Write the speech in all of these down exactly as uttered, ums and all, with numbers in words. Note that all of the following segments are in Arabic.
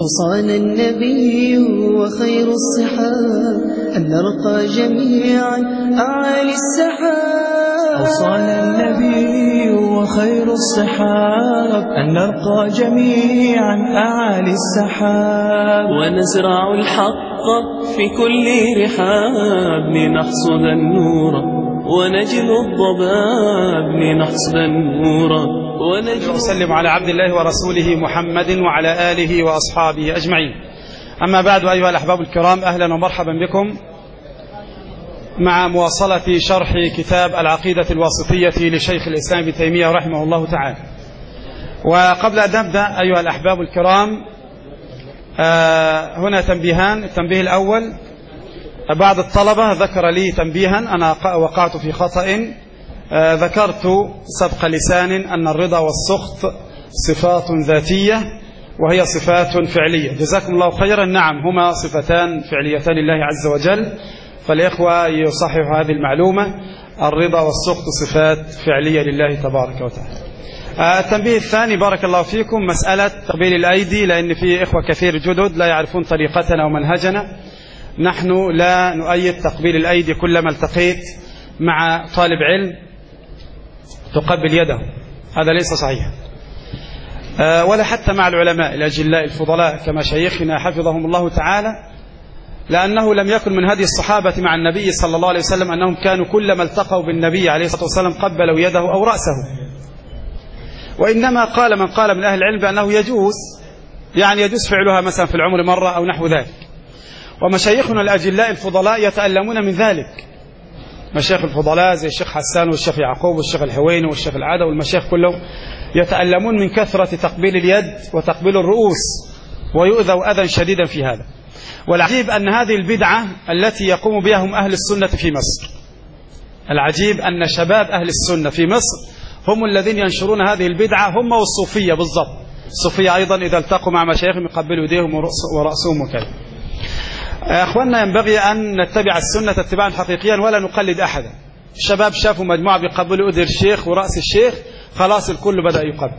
أوصانا النبي وخير الصحاب أن نرقى جميعا أعالي السحاب. أوصانا النبي وخير الصحاب أن نرقى جميعا أعالي السحاب، ونزرع الحق في كل رحاب لنحصد النور ونجل الضباب لنحصد النور ونجل. وسلم على عبد الله ورسوله محمد وعلى آله وأصحابه أجمعين. أما بعد، أيها الأحباب الكرام، أهلا ومرحبا بكم مع مواصلة شرح كتاب العقيدة الواسطية لشيخ الإسلام ابن تيمية رحمه الله تعالى. وقبل أن نبدأ أيها الأحباب الكرام، آه هنا تنبيهان. التنبيه الأول، بعض الطلبة ذكر لي تنبيها أنا وقعت في خطأ. آه ذكرت سبق لسان أن الرضا والسخط صفات ذاتية وهي صفات فعلية. جزاكم الله خيرا. نعم، هما صفتان فعليتان لله عز وجل، فالإخوة يصححوا هذه المعلومة. الرضا والسخط صفات فعلية لله تبارك وتعالى. آه التنبيه الثاني، بارك الله فيكم، مسألة تقبيل الأيدي، لأن في إخوة كثير جدد لا يعرفون طريقتنا ومنهجنا. نحن لا نؤيد تقبيل الأيدي. كلما التقيت مع طالب علم تقبل يده، هذا ليس صحيح. أه ولا حتى مع العلماء الأجلاء الفضلاء كمشايخنا حفظهم الله تعالى، لأنه لم يكن من هدي الصحابة مع النبي صلى الله عليه وسلم أنهم كانوا كلما التقوا بالنبي عليه الصلاة والسلام قبلوا يده أو رأسه، وإنما قال من قال من أهل العلم بأنه يجوز، يعني يجوز فعلها مثلا في العمر مرة أو نحو ذلك. ومشايخنا الأجلاء الفضلاء يتألمون من ذلك. مشايخ الفضلاء زي الشيخ حسان والشيخ يعقوب والشيخ الحويني والشيخ العادة والمشايخ كلهم يتألمون من كثرة تقبيل اليد وتقبيل الرؤوس، ويؤذوا أذى شديدا في هذا. والعجيب أن هذه البدعة التي يقوم بها هم أهل السنة في مصر. العجيب أن شباب أهل السنة في مصر هم الذين ينشرون هذه البدعة، هم والصوفية بالضبط. الصوفية أيضا إذا التقوا مع مشايخهم يقبلوا يديهم ورأسهم وكذا. أخواننا، ينبغي أن نتبع السنة اتباعا حقيقيا ولا نقلد أحدا. الشباب شافوا مجموعة بيقبلوا أذن الشيخ ورأس الشيخ، خلاص الكل بدأ يقبل.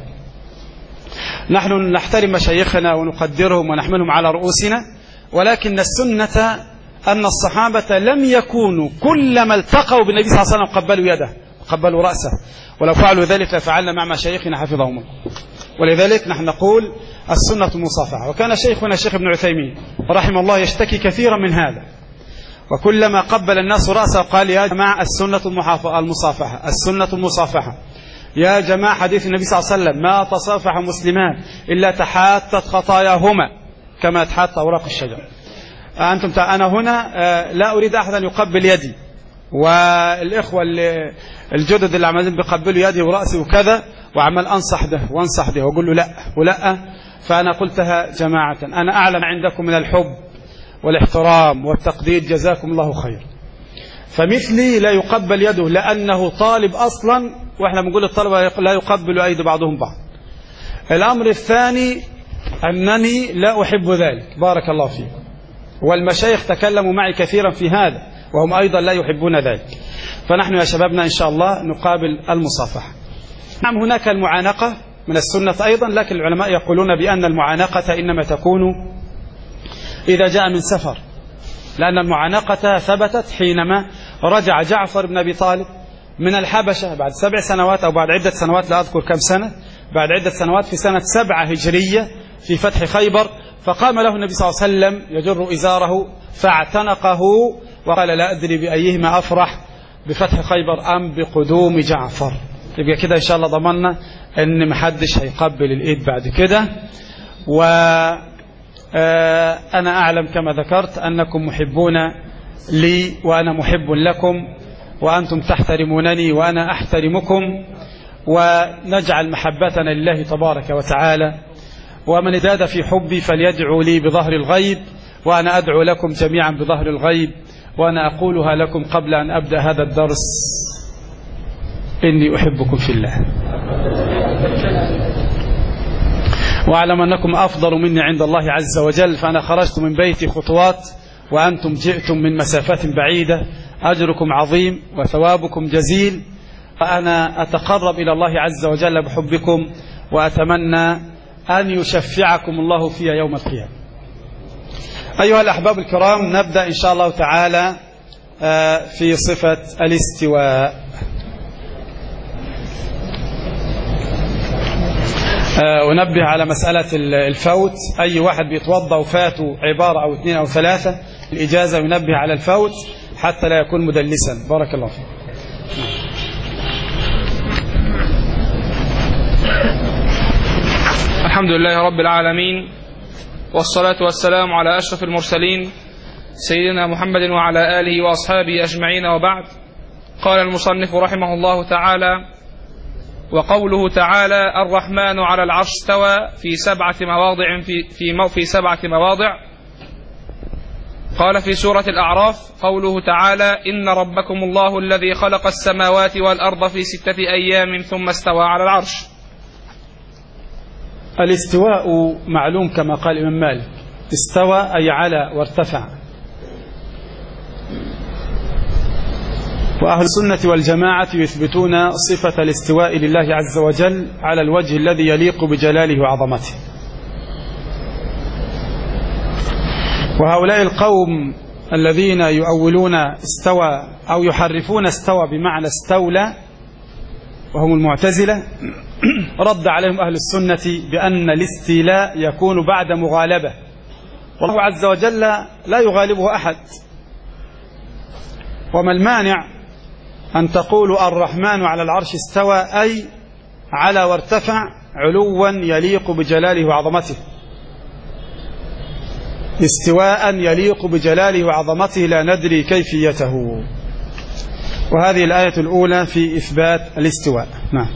نحن نحترم مشايخنا ونقدرهم ونحملهم على رؤوسنا، ولكن السنة أن الصحابة لم يكونوا كلما التقوا بالنبي صلى الله عليه وسلم قبلوا يده وقبلوا رأسه، ولو فعلوا ذلك لفعلنا مع مشايخنا حفظهم الله. ولذلك نحن نقول السنة المصافحة. وكان شيخنا الشيخ ابن عثيمين رحمه الله يشتكي كثيرا من هذا، وكلما قبل الناس رأسه قال يا جماعة السنة المصافحة، السنة المصافحة يا جماعة. حديث النبي صلى الله عليه وسلم ما تصافح مسلمان إلا تحاتت خطاياهما كما تحات أوراق الشجر. أنتم أنا هنا لا أريد أحدا يقبل يدي، والإخوة الجدد اللي عمالين بيقبلوا يدي ورأسي وكذا، وعمال أنصح ده وأنصح ده وأقول له لا ولا. فأنا قلتها جماعة، أنا أعلم عندكم من الحب والاحترام والتقدير، جزاكم الله خير. فمثلي لا يقبل يده لأنه طالب أصلا، وإحنا بنقول الطلبة لا يقبل أيدي بعضهم بعض. الأمر الثاني أنني لا أحب ذلك، بارك الله فيكم. والمشايخ تكلموا معي كثيرا في هذا وهم أيضا لا يحبون ذلك. فنحن يا شبابنا إن شاء الله نقابل المصافحة. نعم، هناك المعانقة من السنة أيضا، لكن العلماء يقولون بأن المعانقة إنما تكون إذا جاء من سفر، لأن المعانقة ثبتت حينما رجع جعفر بن أبي طالب من الحبشة بعد سبع سنوات أو بعد عدة سنوات، لا أذكر كم سنة، بعد عدة سنوات في سنة سبعة هجرية في فتح خيبر. فقام له النبي صلى الله عليه وسلم يجر إزاره فاعتنقه وقال لا أدري بأيهما أفرح، بفتح خيبر أم بقدوم جعفر. يبقى كده إن شاء الله ضمننا أن محدش هيقبل الإيد بعد كده. وأنا أعلم كما ذكرت أنكم محبون لي وأنا محب لكم، وأنتم تحترمونني وأنا أحترمكم، ونجعل محبتنا لله تبارك وتعالى. ومن ازداد في حبي فليدعو لي بظهر الغيب، وأنا أدعو لكم جميعا بظهر الغيب. وأنا أقولها لكم قبل أن أبدأ هذا الدرس، إني أحبكم في الله، وأعلم أنكم أفضل مني عند الله عز وجل. فأنا خرجت من بيتي خطوات وأنتم جئتم من مسافات بعيدة، أجركم عظيم وثوابكم جزيل. فأنا أتقرب إلى الله عز وجل بحبكم، وأتمنى أن يشفعكم الله فيها يوم القيامة. أيها الأحباب الكرام، نبدأ إن شاء الله تعالى في صفة الاستواء. ونبه على مسألة الفوت. أي واحد بيتوضأ وفاته عبارة أو اثنين أو ثلاثة الإجازة ينبه على الفوت حتى لا يكون مدلسا. بارك الله فيك. الحمد لله رب العالمين، والصلاة والسلام على أشرف المرسلين سيدنا محمد وعلى آله وأصحابه أجمعين، وبعد. قال المصنف رحمه الله تعالى: وقوله تعالى الرحمن على العرش استوى في سبعة مواضع في في, في سبعة مواضع. قال في سورة الأعراف قوله تعالى: إن ربكم الله الذي خلق السماوات والأرض في ستة أيام ثم استوى على العرش. الاستواء معلوم كما قال الإمام مالك: استوى أي على وارتفع. وأهل السنة والجماعة يثبتون صفة الاستواء لله عز وجل على الوجه الذي يليق بجلاله وعظمته. وهؤلاء القوم الذين يؤولون استوى أو يحرفون استوى بمعنى استولى وهم المعتزلة رد عليهم أهل السنة بأن الاستيلاء يكون بعد مغالبة، والله عز وجل لا يغالبه أحد. وما المانع أن تقولوا الرحمن على العرش استوى أي على وارتفع علوا يليق بجلاله وعظمته، استواء يليق بجلاله وعظمته لا ندري كيفيته. وهذه الآية الأولى في إثبات الاستواء. نعم.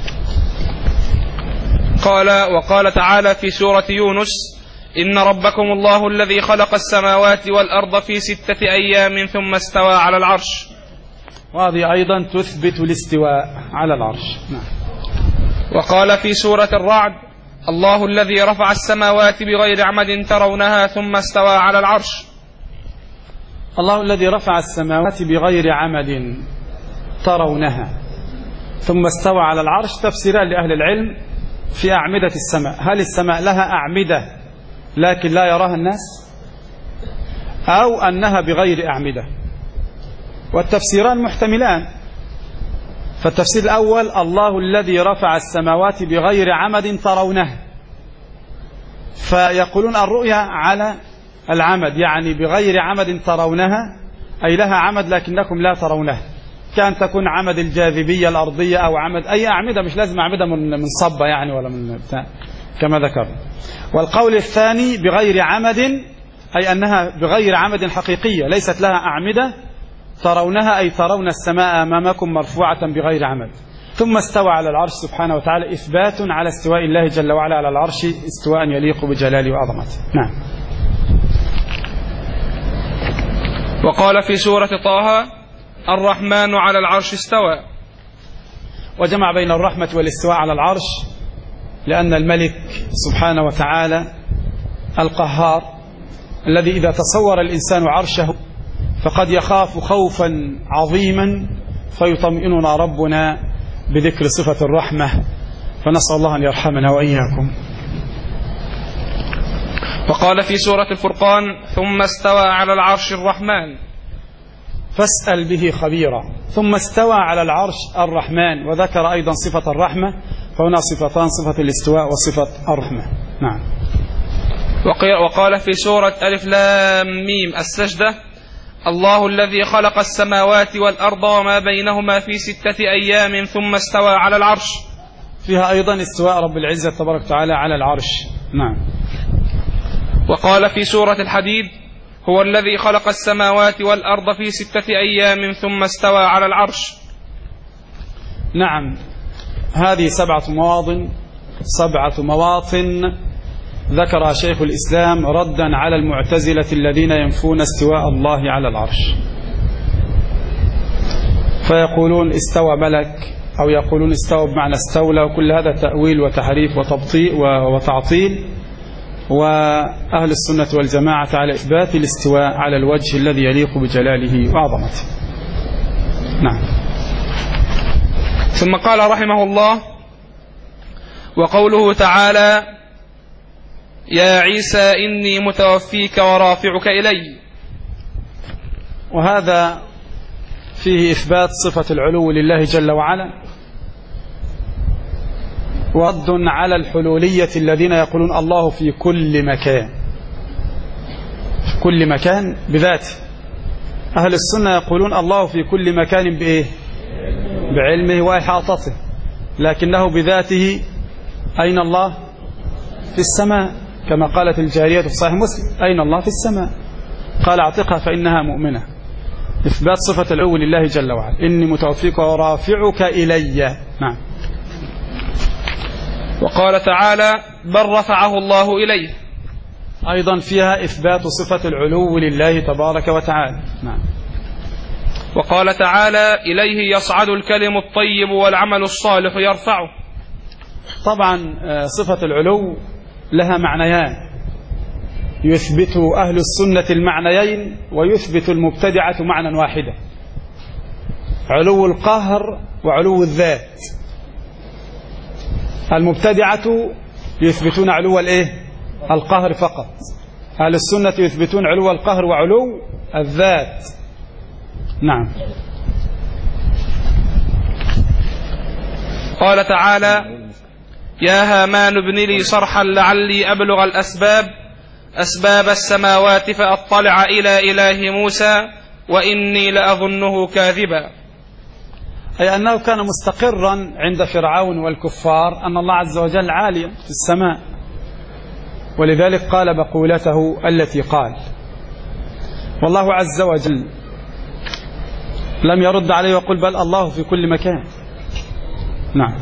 قال: وقال تعالى في سورة يونس: إن ربكم الله الذي خلق السماوات والأرض في ستة أيام ثم استوى على العرش. وهذه أيضا تثبت الاستواء على العرش. نعم. وقال في سورة الرعد: الله الذي رفع السماوات بغير عمد ترونها ثم استوى على العرش. الله الذي رفع السماوات بغير عمد ترونها ثم استوى على العرش تفسيران لأهل العلم في أعمدة السماء. هل السماء لها أعمدة لكن لا يراها الناس، أو أنها بغير أعمدة؟ والتفسيران محتملان. فالتفسير الأول: الله الذي رفع السماوات بغير عمد ترونها، فيقولون الرؤيا على العمد، يعني بغير عمد ترونها أي لها عمد لكنكم لا ترونها، كان تكون عمد الجاذبية الأرضية أو عمد أي أعمدة، مش لازم أعمدة من من صبة يعني ولا من بتاع كما ذكر. والقول الثاني بغير عمد أي أنها بغير عمد حقيقية ليست لها أعمدة ترونها أي ترون السماء أمامكم مرفوعة بغير عمد. ثم استوى على العرش سبحانه وتعالى، إثبات على استواء الله جل وعلا على العرش استواء يليق بجلاله وعظمته. نعم. وقال في سورة طه: الرحمن على العرش استوى. وجمع بين الرحمة والاستواء على العرش لأن الملك سبحانه وتعالى القهار الذي إذا تصور الإنسان عرشه فقد يخاف خوفا عظيما، فيطمئننا ربنا بذكر صفة الرحمة، فنسأل الله أن يرحمنا وإياكم. وقال في سورة الفرقان: ثم استوى على العرش الرحمن فاسأل به خبيرا. ثم استوى على العرش الرحمن، وذكر أيضا صفة الرحمة، فهنا صفتان: صفة الاستواء وصفة الرحمة. نعم. وقال في سورة ألف لام ميم السجدة: الله الذي خلق السماوات والأرض وما بينهما في ستة أيام ثم استوى على العرش. فيها أيضا استواء رب العزة تبارك وتعالى على العرش. نعم. وقال في سورة الحديد: هو الذي خلق السماوات والأرض في ستة أيام ثم استوى على العرش. نعم. هذه سبعة مواطن سبعة مواطن ذكر شيخ الإسلام ردا على المعتزلة الذين ينفون استواء الله على العرش، فيقولون استوى ملك أو يقولون استوى بمعنى استولى، وكل هذا تأويل وتحريف وتبطيء وتعطيل. وأهل السنة والجماعة على إثبات الاستواء على الوجه الذي يليق بجلاله وعظمته. نعم. ثم قال رحمه الله: وقوله تعالى: يا عيسى إني متوفيك ورافعك إلي. وهذا فيه إثبات صفة العلو لله جل وعلا، ورد على الحلولية الذين يقولون الله في كل مكان، في كل مكان بذاته. أهل السنة يقولون الله في كل مكان بإيه؟ بعلمه وإحاطته، لكنه بذاته أين الله؟ في السماء، كما قالت الجارية في صحيح مسلم أين الله؟ في السماء. قال اعتقها فإنها مؤمنة. إثبات صفة العلو لله جل وعلا، إني متوفيك ورافعك إلي. نعم. وقال تعالى بل رفعه الله إليه، أيضا فيها إثبات صفة العلو لله تبارك وتعالى. نعم. وقال تعالى إليه يصعد الكلم الطيب والعمل الصالح يرفعه. طبعا صفة العلو لها معنيان، يثبت أهل السنة المعنيين ويثبت المبتدعة معنى واحدا، علو القهر وعلو الذات. المبتدعة يثبتون علو الايه؟ القهر فقط. أهل السنة يثبتون علو القهر وعلو الذات. نعم. قال تعالى يا هامان ابن لي صرحا لعلي أبلغ الأسباب أسباب السماوات فأطلع إلى إله موسى وإني لأظنه كاذبا. أي أنه كان مستقرا عند فرعون والكفار أن الله عز وجل عالي في السماء، ولذلك قال بقولته التي قال. والله عز وجل لم يرد عليه وقل بل الله في كل مكان. نعم.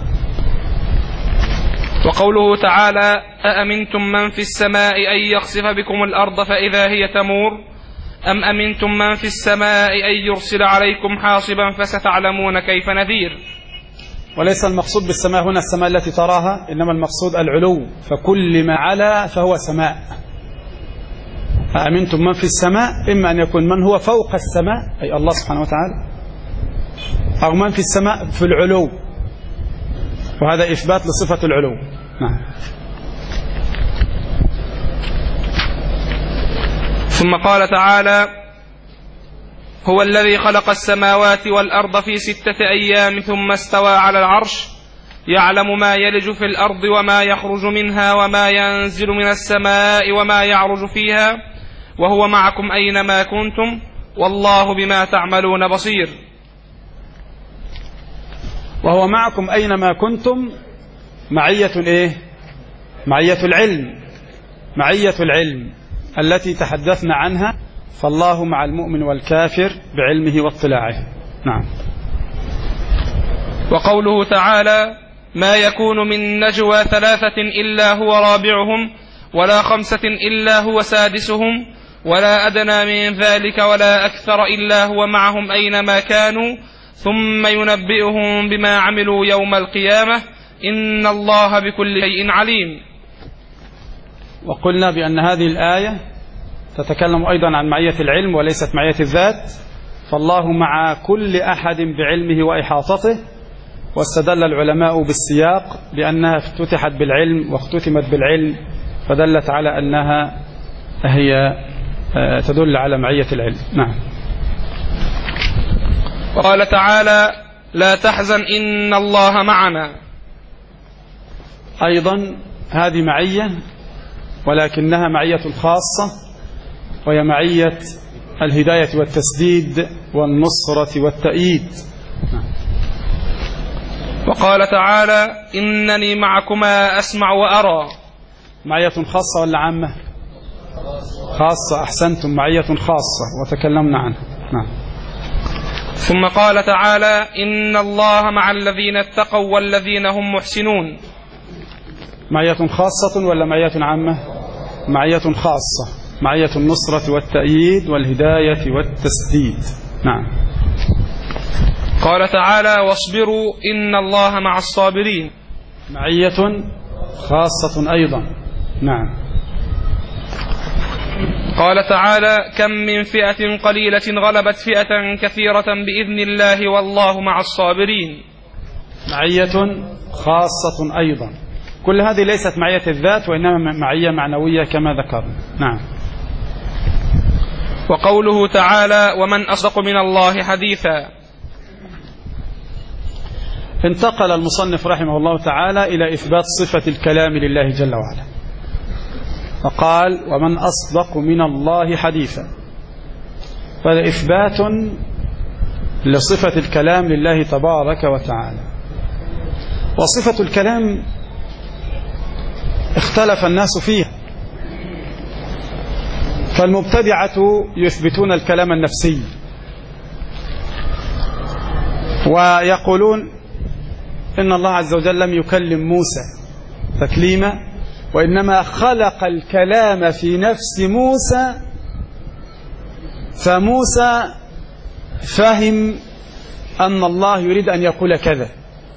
وقوله تعالى أأمنتم من في السماء أن يخسف بكم الأرض فإذا هي تمور أم أمنتم من في السماء أن يرسل عليكم حاصبا فستعلمون كيف نذير. وليس المقصود بالسماء هنا السماء التي تراها، إنما المقصود العلو، فكل ما علا فهو سماء. أأمنتم من في السماء إما أن يكون من هو فوق السماء أي الله سبحانه وتعالى، أو من في السماء في العلو، وهذا إثبات لصفة العلو. نعم. ثم قال تعالى هو الذي خلق السماوات والأرض في ستة أيام ثم استوى على العرش يعلم ما يلج في الأرض وما يخرج منها وما ينزل من السماء وما يعرج فيها وهو معكم أينما كنتم والله بما تعملون بصير. وهو معكم أينما كنتم معية إيه؟ معية العلم، معية العلم التي تحدثنا عنها، فالله مع المؤمن والكافر بعلمه واطلاعه. نعم. وقوله تعالى ما يكون من نجوى ثلاثة إلا هو رابعهم ولا خمسة إلا هو سادسهم ولا أدنى من ذلك ولا أكثر إلا هو معهم أينما كانوا ثم ينبئهم بما عملوا يوم القيامة إن الله بكل شيء عليم. وقلنا بأن هذه الآية تتكلم أيضا عن معية العلم وليست معية الذات، فالله مع كل أحد بعلمه وإحاطته. واستدل العلماء بالسياق لأنها افتتحت بالعلم واختتمت بالعلم، فدلت على أنها هي تدل على معية العلم. نعم. وقال تعالى لا تحزن إن الله معنا. أيضا هذه معية ولكنها معية خاصة، وهي معية الهداية والتسديد والنصرة والتأييد. وقال تعالى إنني معكما أسمع وأرى. معية خاصة ولا عامة؟ خاصة. أحسنتم، معية خاصة وتكلمنا عنها. نعم. ثم قال تعالى إن الله مع الذين اتقوا والذين هم محسنون. معية خاصة ولا معية عامة؟ معية خاصة، معية النصرة والتأييد والهداية والتسديد. نعم. قال تعالى واصبروا إن الله مع الصابرين. معية خاصة أيضا. نعم. قال تعالى كم من فئة قليلة غلبت فئة كثيرة بإذن الله والله مع الصابرين. معية خاصة أيضا. كل هذه ليست معية الذات وإنما معية معنوية كما ذكرنا. نعم. وقوله تعالى ومن أصدق من الله حديثا. انتقل المصنف رحمه الله تعالى إلى إثبات صفة الكلام لله جل وعلا، فقال ومن أصدق من الله حديثا، فهذا إثبات لصفة الكلام لله تبارك وتعالى. وصفة الكلام اختلف الناس فيها، فالمبتدعة يثبتون الكلام النفسي ويقولون إن الله عز وجل لم يكلم موسى تكليما، وإنما خلق الكلام في نفس موسى، فموسى فهم أن الله يريد أن يقول كذا،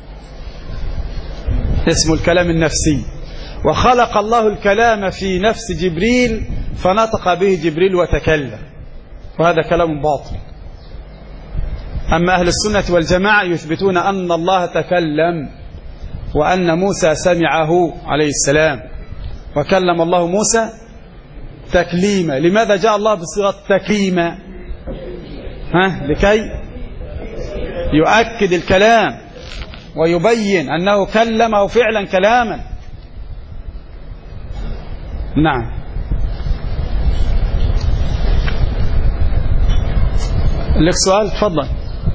اسم الكلام النفسي. وخلق الله الكلام في نفس جبريل فنطق به جبريل وتكلم، وهذا كلام باطل. أما أهل السنة والجماعة يثبتون أن الله تكلم وأن موسى سمعه عليه السلام، وكلم الله موسى تكليما. لماذا جاء الله بصيغة تكليما؟ ها؟ لكي يؤكد الكلام ويبين أنه كلمه فعلا كلاما. نعم. لك سؤال؟ تفضل.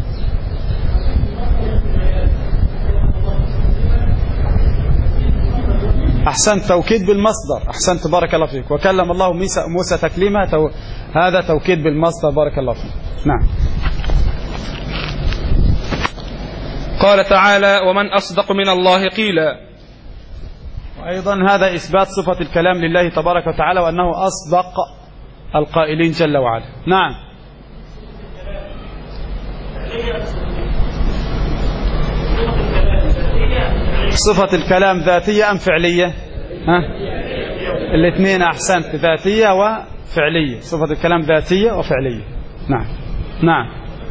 أحسنت، توكيد بالمصدر. أحسنت، بارك الله فيك. وكلم الله موسى تكليما، تو... هذا توكيد بالمصدر، بارك الله فيك. نعم. قال تعالى ومن أصدق من الله قيلا. وأيضا هذا إثبات صفة الكلام لله تبارك وتعالى، وأنه أصدق القائلين جل وعلا. نعم. صفة الكلام ذاتية أم فعلية؟ ها؟ الاثنين. أحسنت، ذاتية وفعلية. صفة الكلام ذاتية وفعلية. نعم. نعم.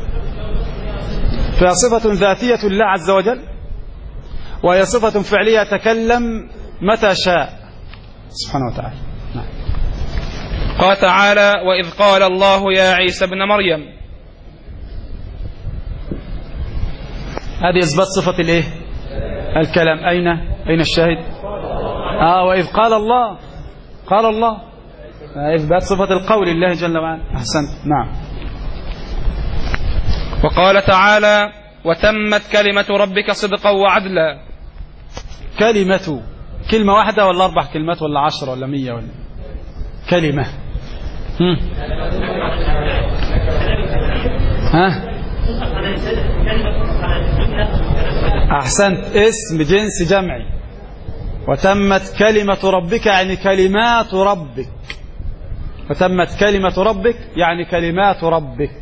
فهي صفة ذاتية لله عز وجل، وهي صفة فعلية يتكلم متى شاء سبحانه وتعالى. نعم. قال تعالى وإذ قال الله يا عيسى ابن مريم. هذه إثبات صفة الإيه؟ الكلام. أين أين الشاهد؟ آه وإذ قال الله، قال الله، إثبات صفة القول لله جل وعلا. أحسنت. نعم. وقال تعالى وتمت كلمة ربك صدقا وعدلا. كلمة، كلمة واحدة ولا أربع كلمات ولا عشرة ولا مية ولا كلمة؟ هم. ها؟ أحسنت، اسم جنس جمعي. وتمت كلمة ربك يعني كلمات ربك. وتمت كلمة ربك يعني كلمات ربك،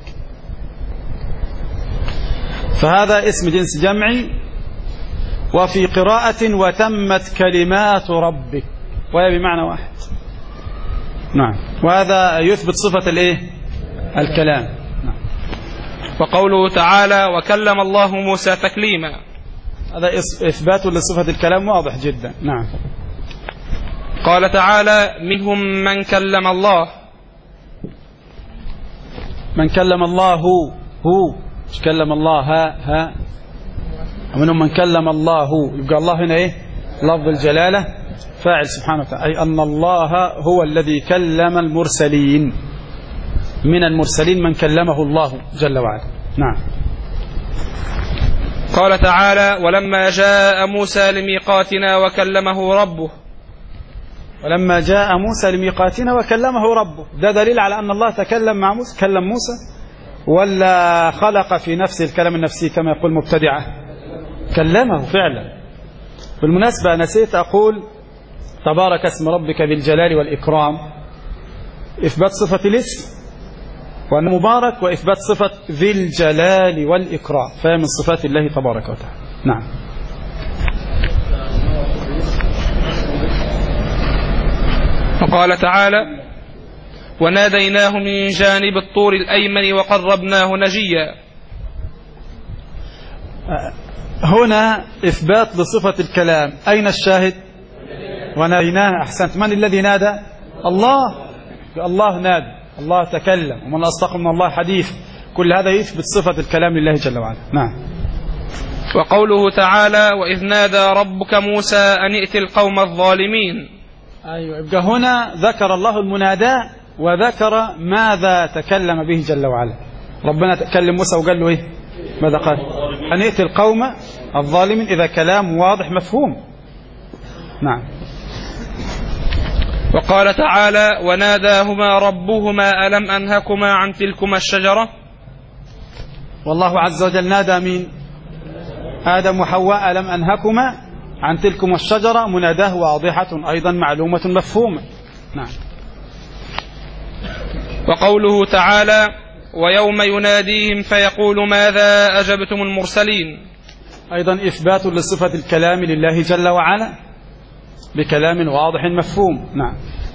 فهذا اسم جنس جمعي. وفي قراءة وتمت كلمات ربك، وهي بمعنى واحد. نعم. وهذا يثبت صفة الايه؟ الكلام. نعم. وقوله تعالى وكلم الله موسى تكليما، هذا إثبات لصفة الكلام واضح جدا. نعم. قال تعالى منهم من كلم الله. من كلم الله هو هو مش كلم الله ها ها ومنهم من كلم الله هو. يبقى الله هنا ايه؟ لفظ الجلالة فاعل سبحانه وتعالى، أي أن الله هو الذي كلم المرسلين. من المرسلين من كلمه الله جل وعلا. نعم. قال تعالى ولما جاء موسى لميقاتنا وكلمه ربه. ولما جاء موسى لميقاتنا وكلمه ربه، ده دليل على أن الله تكلم مع موسى. كلم موسى ولا خلق في نفسه الكلام النفسي كما يقول مبتدعة؟ كلمه فعلا. بالمناسبة نسيت أقول تبارك اسم ربك ذي الجلال والإكرام، إثبات صفة الاسم وأنه مبارك، وإثبات صفة ذي الجلال والإكرام، فهي من صفات الله تبارك وتعالى. نعم. وقال تعالى وناديناه من جانب الطور الأيمن وقربناه نجيا. هنا إثبات لصفة الكلام. أين الشاهد؟ وناديناه. أحسنت. من الذي نادى؟ الله. الله نادى، الله تكلم، ومن أصدق من الله حديث. كل هذا يثبت صفة الكلام لله جل وعلا. نعم. وقوله تعالى وإذ نادى ربك موسى أن ائت القوم الظالمين. أيوة. يبقى هنا ذكر الله المناداة وذكر ماذا تكلم به جل وعلا. ربنا تكلم موسى وقال له إيه؟ ماذا قال؟ أن ائت القوم الظالمين. إذا كلام واضح مفهوم. نعم. وقال تعالى وناداهما ربهما ألم أنهكما عن تلكما الشجرة. والله عز وجل نادى مين؟ آدم وحواء ألم أنهكما عن تلكما الشجرة. مناداه واضحة أيضا معلومة مفهومة. نعم. وقوله تعالى ويوم يناديهم فيقول ماذا أجبتم المرسلين. أيضا إثبات لصفة الكلام لله جل وعلا بكلام واضح مفهوم. نعم.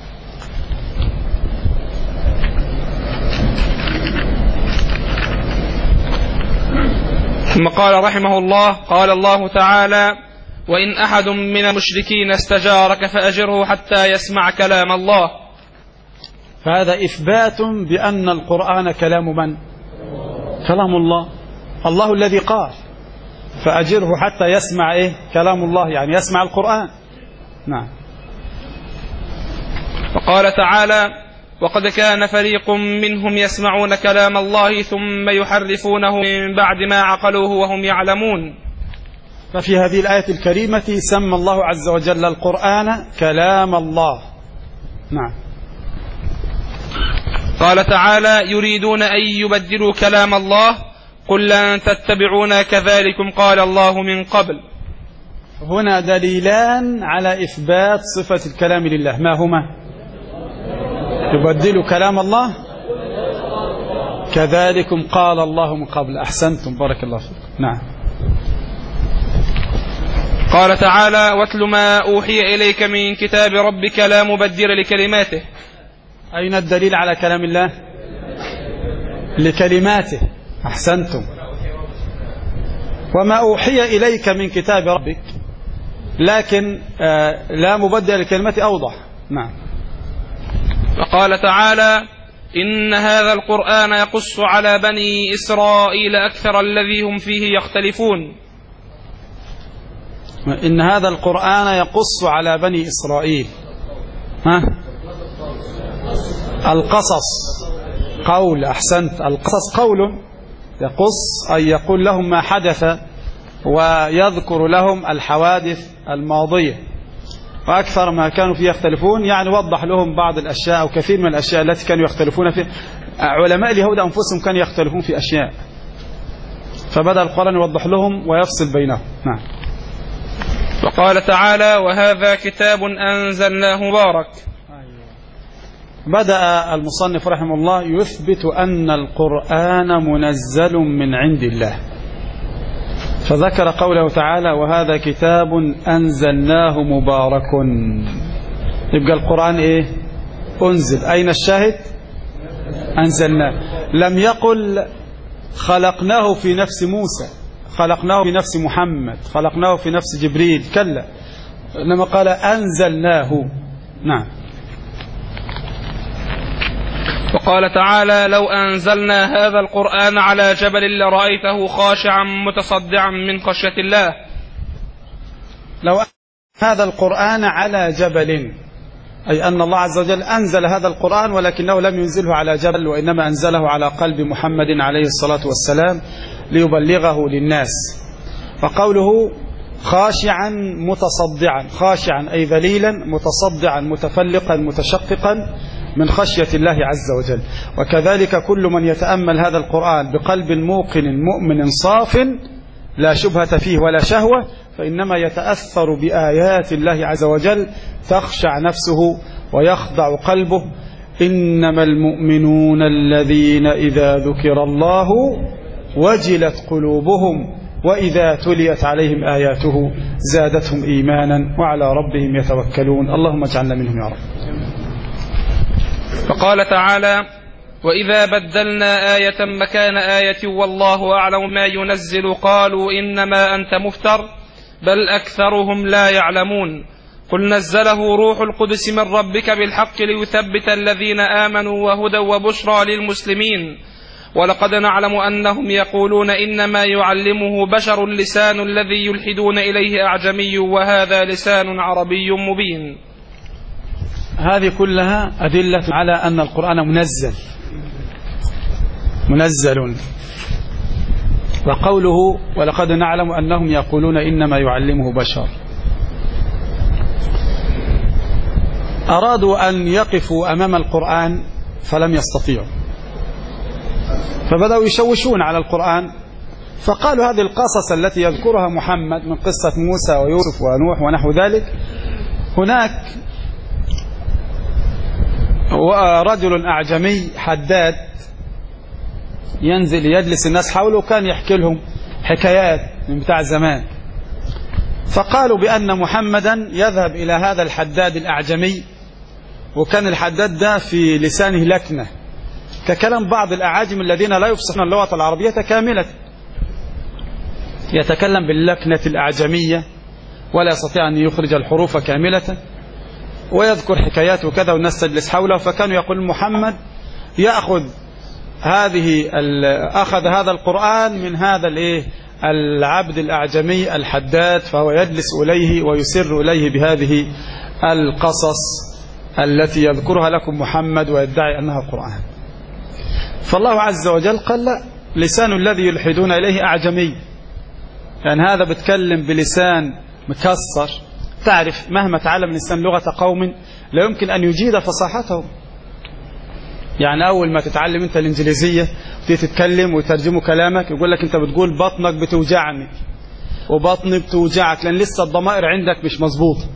ثم قال رحمه الله قال الله تعالى وإن أحد من المشركين استجارك فأجره حتى يسمع كلام الله. فهذا إثبات بأن القرآن كلام من؟ كلام الله. الله الذي قال فأجره حتى يسمع إيه؟ كلام الله، يعني يسمع القرآن. نعم. وقال تعالى وقد كان فريق منهم يسمعون كلام الله ثم يحرفونه من بعد ما عقلوه وهم يعلمون. ففي هذه الآية الكريمة سمى الله عز وجل القرآن كلام الله. نعم. قال تعالى يريدون أن يبدلوا كلام الله قل لن تتبعونا كذلكم قال الله من قبل. هنا دليلان على إثبات صفة الكلام لله. ما هما؟ يبدلوا كلام الله كذلكم قال الله من قبل. أحسنتم بارك الله فيكم. نعم. قال تعالى واتل ما أوحي إليك من كتاب ربك لا مبدل لكلماته. أين الدليل على كلام الله؟ لكلماته. أحسنتم. وما أوحي إليك من كتاب ربك، لكن آه لا مبدل لكلماته أوضح. نعم. وقال تعالى إن هذا القرآن يقص على بني إسرائيل أكثر الذي هم فيه يختلفون. إن هذا القرآن يقص على بني إسرائيل. ها؟ القصص قول. أحسنت. القصص قول يقص أي يقول لهم ما حدث ويذكر لهم الحوادث الماضية، وأكثر ما كانوا فيه يختلفون يعني وضح لهم بعض الأشياء أو كثير من الأشياء التي كانوا يختلفون فيها. علماء اليهود أنفسهم كانوا يختلفون في أشياء، فبدأ القرآن يوضح لهم ويفصل بينهم. نعم. وقال تعالى وهذا كتاب أنزلناه مبارك. بدأ المصنف رحمه الله يثبت أن القرآن منزل من عند الله، فذكر قوله تعالى وهذا كتاب أنزلناه مبارك. يبقى القرآن إيه؟ أنزل. أين الشاهد؟ أنزلناه. لم يقل خلقناه في نفس موسى، خلقناه في نفس محمد، خلقناه في نفس جبريل، كلا، إنما قال أنزلناه. نعم. وقال تعالى لو أنزلنا هذا القرآن على جبل لرأيته خاشعا متصدعا من خشية الله. لو هذا القرآن على جبل، أي أن الله عز وجل أنزل هذا القرآن ولكنه لم ينزله على جبل، وإنما أنزله على قلب محمد عليه الصلاة والسلام ليبلغه للناس. وقوله خاشعا متصدعا، خاشعا أي ذليلا، متصدعا متفلقا متشققا من خشية الله عز وجل. وكذلك كل من يتأمل هذا القرآن بقلب موقن مؤمن صاف لا شبهة فيه ولا شهوة، فإنما يتأثر بآيات الله عز وجل، تخشع نفسه ويخضع قلبه. إنما المؤمنون الذين إذا ذكر الله وجلت قلوبهم وإذا تليت عليهم آياته زادتهم إيمانا وعلى ربهم يتوكلون. اللهم اجعلنا منهم يا رب. فقال تعالى وإذا بدلنا آية مكان آية والله أعلم ما ينزل قالوا إنما أنت مفتر بل أكثرهم لا يعلمون. قل نزله روح القدس من ربك بالحق ليثبت الذين آمنوا وهدى وبشرى للمسلمين ولقد نعلم أنهم يقولون إنما يعلمه بشر اللسان الذي يلحدون إليه أعجمي وهذا لسان عربي مبين. هذه كلها أدلة على أن القرآن منزل منزل. وقوله ولقد نعلم أنهم يقولون إنما يعلمه بشر، أرادوا أن يقفوا أمام القرآن فلم يستطيعوا، فبدأوا يشوشون على القرآن، فقالوا هذه القصص التي يذكرها محمد من قصة موسى ويوسف ونوح ونحو ذلك، هناك رجل أعجمي حداد ينزل يجلس الناس حوله وكان يحكي لهم حكايات من بتاع زمان، فقالوا بأن محمدا يذهب إلى هذا الحداد الأعجمي، وكان الحداد ده في لسانه لكنة ككلام بعض الأعاجم الذين لا يفصحون اللغة العربية كاملة، يتكلم باللكنة الأعجمية ولا يستطيع أن يخرج الحروف كاملة، ويذكر حكايات وكذا والناس تجلس حوله. فكانوا يقول محمد يأخذ هذه أخذ هذا القرآن من هذا الإيه العبد الأعجمي الحداد، فهو يجلس إليه ويسر إليه بهذه القصص التي يذكرها لكم محمد ويدعي أنها قرآن. فالله عز وجل قال لا، لسان الذي يلحدون إليه أعجمي، يعني هذا بتكلم بلسان مكسر، تعرف مهما تعلم الإنسان لغة قوم لا يمكن أن يجيد فصاحتهم. يعني أول ما تتعلم أنت الإنجليزية وتيجي تتكلم ويترجموا كلامك يقول لك أنت بتقول بطنك بتوجعني وبطني بتوجعك، لأن لسه الضمائر عندك مش مظبوطة.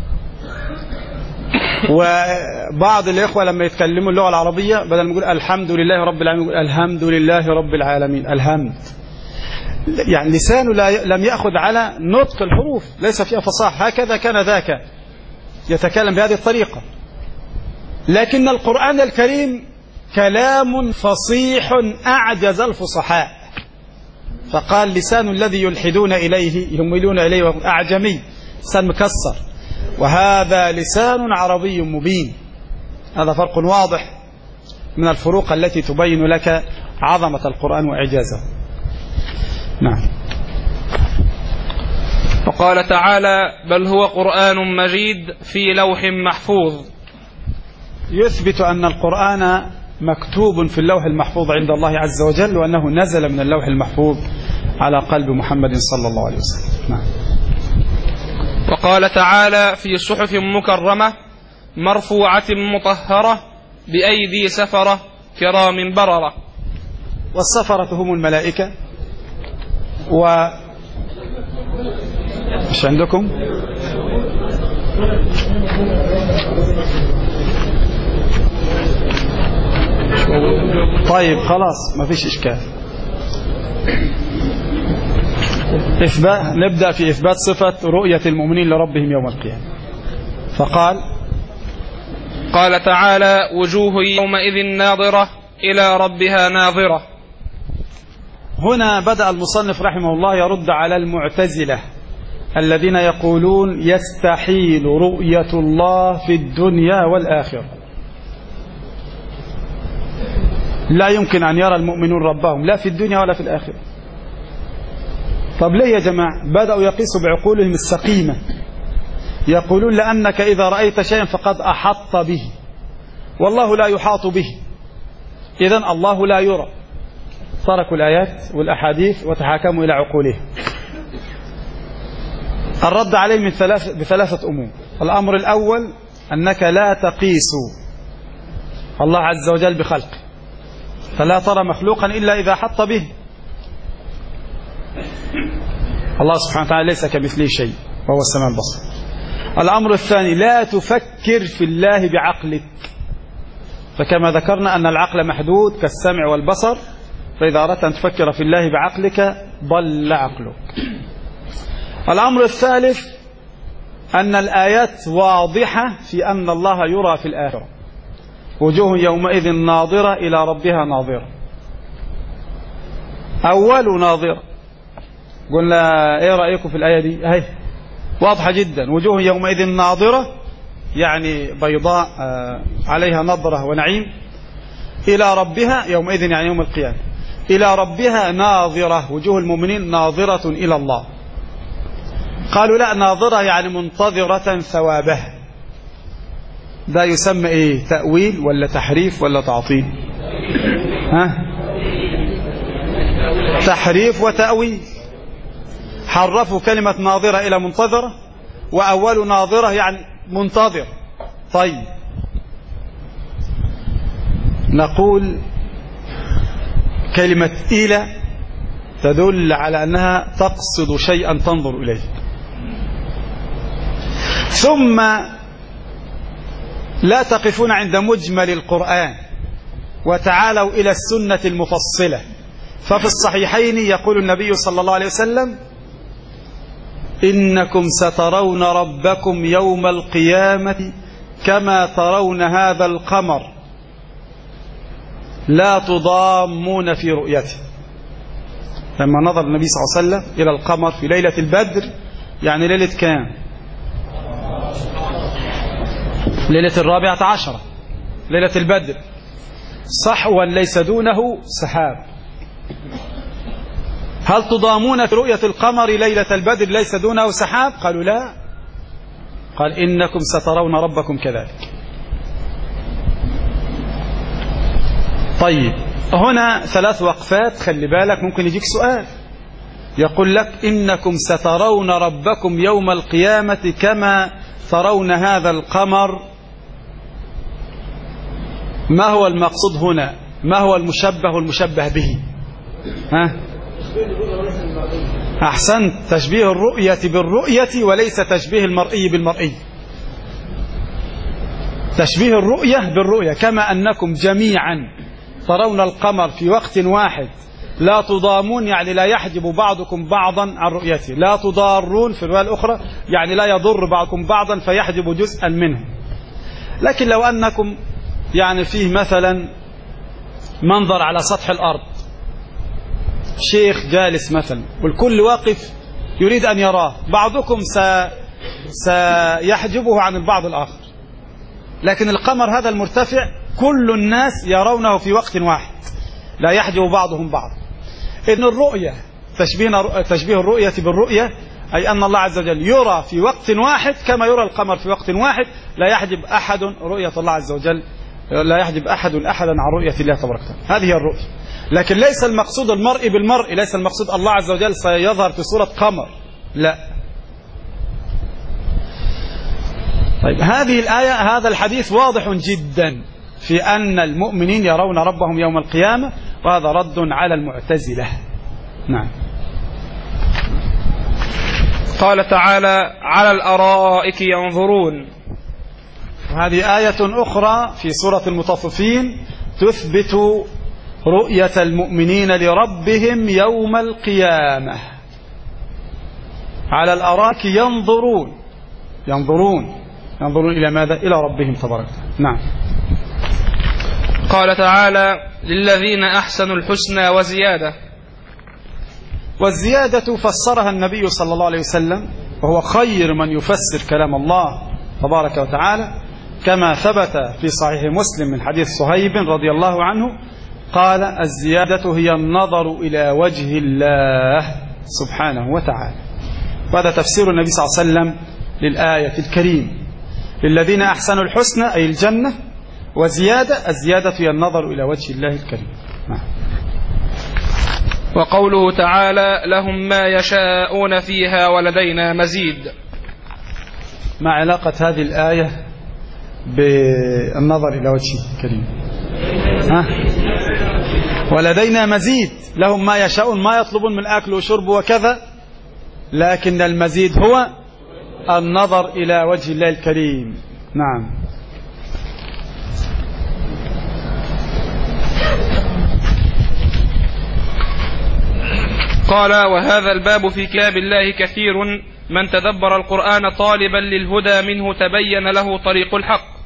وبعض الإخوة لما يتكلموا اللغة العربية بدل ما يقول الحمد لله رب العالمين يقول الحمد لله رب العالمين، الحمد، يعني لسانه لم يأخذ على نطق الحروف، ليس فيها فصاحة. هكذا كان ذاك يتكلم بهذه الطريقة. لكن القرآن الكريم كلام فصيح أعجز الفصحاء، فقال لسان الذي يلحدون إليه يميلون إليه أعجمي، لسان مكسر، وهذا لسان عربي مبين. هذا فرق واضح من الفروق التي تبين لك عظمة القرآن وإعجازه. نعم. وقال تعالى بل هو قرآن مجيد في لوح محفوظ، يثبت أن القرآن مكتوب في اللوح المحفوظ عند الله عز وجل، وأنه نزل من اللوح المحفوظ على قلب محمد صلى الله عليه وسلم. نعم. وقال تعالى في صحف مكرمة مرفوعة مطهرة بأيدي سفرة كرام بررة. والسفرة هم الملائكة. و مش عندكم؟ طيب خلاص ما فيش إشكال. إثبات، نبدأ في إثبات صفة رؤية المؤمنين لربهم يوم القيامة. فقال قال تعالى وجوه يومئذ ناظرة إلى ربها ناظرة. هنا بدأ المصنف رحمه الله يرد على المعتزلة الذين يقولون يستحيل رؤية الله في الدنيا والآخرة، لا يمكن أن يرى المؤمنون ربهم لا في الدنيا ولا في الآخرة. طب ليه يا جماعة؟ بدأوا يقيسوا بعقولهم السقيمة، يقولون لأنك إذا رأيت شيئا فقد أحط به، والله لا يحاط به، إذن الله لا يرى. تركوا الآيات والأحاديث وتحاكموا إلى عقولهم. الرد عليه من ثلاث بثلاثة أمور. الأمر الأول أنك لا تقيس الله عز وجل بخلقه، فلا ترى مخلوقا إلا إذا حط به. الله سبحانه وتعالى ليس كمثله شيء وهو السميع البصير. الأمر الثاني لا تفكر في الله بعقلك، فكما ذكرنا أن العقل محدود كالسمع والبصر، فإذا أردت أن تفكر في الله بعقلك ضل عقلك. الأمر الثالث أن الآيات واضحة في أن الله يرى في الآخرة، وجوه يومئذ ناظرة إلى ربها ناظرة. أول ناظرة، قلنا إيه رأيكم في الآية دي؟ هاي واضحة جدا. وجوه يومئذ ناظرة يعني بيضاء عليها نضرة ونعيم، إلى ربها يومئذ يعني يوم القيامة إلى ربها ناظرة، وجوه المؤمنين ناظرة إلى الله. قالوا لا، ناظرة يعني منتظرة ثوابها. ده يسمى ايه؟ تأويل ولا تحريف ولا تعطيل؟ ها؟ تحريف وتأويل. حرفوا كلمة ناظرة إلى منتظرة، وأول ناظرة يعني منتظر. طيب نقول كلمة إلى تدل على أنها تقصد شيئا تنظر إليه. ثم لا تقفون عند مجمل القرآن، وتعالوا إلى السنة المفصلة. ففي الصحيحين يقول النبي صلى الله عليه وسلم: إنكم سترون ربكم يوم القيامة كما ترون هذا القمر لا تضامون في رؤيته. لما نظر النبي صلى الله عليه وسلم إلى القمر في ليلة البدر، يعني ليلة كام؟ ليلة الرابعة عشرة، ليلة البدر، صحوا ليس دونه سحاب. هل تضامون في رؤية القمر ليلة البدر ليس دونه سحاب؟ قالوا لا. قال: إنكم سترون ربكم كذلك. طيب هنا ثلاث وقفات، خلي بالك ممكن يجيك سؤال يقول لك: إنكم سترون ربكم يوم القيامة كما ترون هذا القمر. ما هو المقصود هنا؟ ما هو المشبه والمشبه به؟ ها؟ أحسنت، تشبيه الرؤية بالرؤية وليس تشبيه المرئي بالمرئي. تشبيه الرؤية بالرؤية، كما أنكم جميعا ترون القمر في وقت واحد لا تضامون، يعني لا يحجب بعضكم بعضا عن رؤيته. لا تضارون في الرواية الأخرى يعني لا يضر بعضكم بعضا فيحجب جزءا منه. لكن لو أنكم يعني فيه مثلا منظر على سطح الأرض، شيخ جالس مثلا والكل واقف يريد أن يراه، بعضكم سيحجبه عن البعض الآخر. لكن القمر هذا المرتفع كل الناس يرونه في وقت واحد لا يحجب بعضهم بعض. إن الرؤية تشبيه, تشبيه الرؤية بالرؤية، أي أن الله عز وجل يرى في وقت واحد كما يرى القمر في وقت واحد، لا يحجب أحد رؤية الله عز وجل، لا يحجب أحد أحدا عن رؤية الله تبارك وتعالى. هذه هي الرؤية. لكن ليس المقصود المرء بالمرء، ليس المقصود الله عز وجل سيظهر في صورة قمر، لا. طيب هذه الآية، هذا الحديث واضح جدا في أن المؤمنين يرون ربهم يوم القيامة، وهذا رد على المعتزلة. نعم. قال تعالى: على الأرائك ينظرون. وهذه آية أخرى في سورة المطففين تثبت رؤية المؤمنين لربهم يوم القيامة. على الأرائك ينظرون، ينظرون ينظرون إلى ماذا؟ إلى ربهم تبارك وتعالى. نعم. قال تعالى: للذين أحسنوا الحسنى وزيادة. والزيادة فسرها النبي صلى الله عليه وسلم، وهو خير من يفسر كلام الله تبارك وتعالى، كما ثبت في صحيح مسلم من حديث صهيب رضي الله عنه قال: الزيادة هي النظر إلى وجه الله سبحانه وتعالى. وهذا تفسير النبي صلى الله عليه وسلم للآية الكريم: للذين أحسنوا الحسنى أي الجنة، وزيادة، الزيادة هي النظر إلى وجه الله الكريم. نعم. وقوله تعالى: لهم ما يشاءون فيها ولدينا مزيد. ما علاقة هذه الآية بالنظر إلى وجه الكريم؟ ها؟ ولدينا مزيد، لهم ما يشاءون، ما يطلبون من أكل وشرب وكذا، لكن المزيد هو النظر إلى وجه الله الكريم. نعم. قال: وهذا الباب في كتاب الله كثير، من تدبر القرآن طالبا للهدى منه تبين له طريق الحق.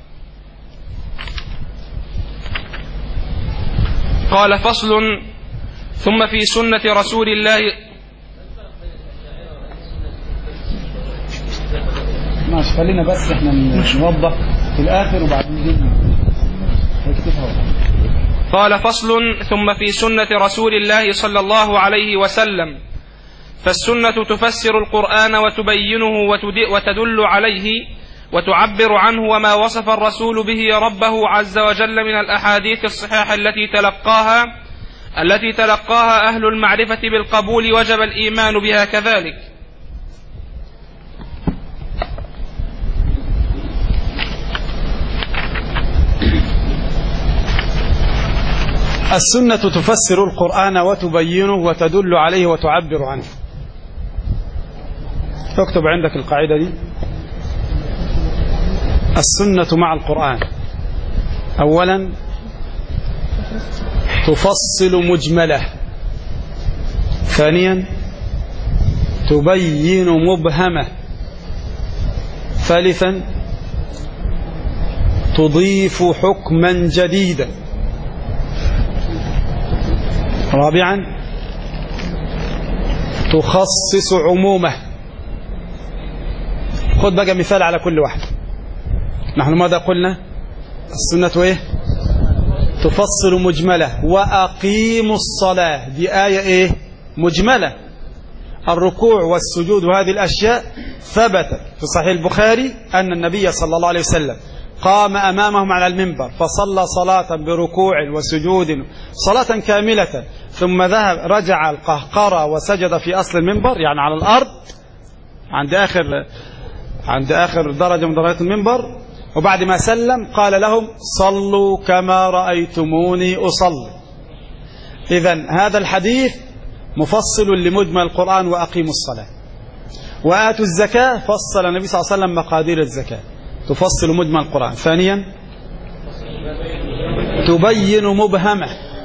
قال: فصل. ثم في سنة رسول الله خلينا بس احنا نوضح في الآخر وبعدين قال فصل ثم في سنة رسول الله صلى الله عليه وسلم فالسنة تفسر القرآن وتبينه وتدل عليه وتعبر عنه وما وصف الرسول به ربه عز وجل من الأحاديث الصحيحة التي تلقاها التي تلقاها أهل المعرفة بالقبول وجب الإيمان بها كذلك. السنة تفسر القرآن وتبينه وتدل عليه وتعبر عنه. اكتب عندك القاعدة دي. السنة مع القرآن أولا تفصل مجمله، ثانيا تبين مبهمه، ثالثا تضيف حكما جديدا، رابعا تخصص عمومه. خذ بقى مثال على كل واحد. نحن ماذا قلنا؟ السنة ايه؟ تفصل مجملة. وأقيموا الصلاة دي آية ايه؟ مجملة. الركوع والسجود وهذه الأشياء ثبت في صحيح البخاري أن النبي صلى الله عليه وسلم قام أمامهم على المنبر فصلى صلاة بركوع وسجود صلاة كاملة، ثم ذهب رجع القهقرة وسجد في أصل المنبر يعني على الأرض عند آخر عند آخر درجة من درجات المنبر، وبعد ما سلم قال لهم صلوا كما رأيتموني أصلي. إذن هذا الحديث مفصل لمجمل القرآن. وأقيموا الصلاة وآتوا الزكاة، فصل النبي صلى الله عليه وسلم مقادير الزكاة، تفصل مجمل القرآن. ثانيا تبين مبهمة،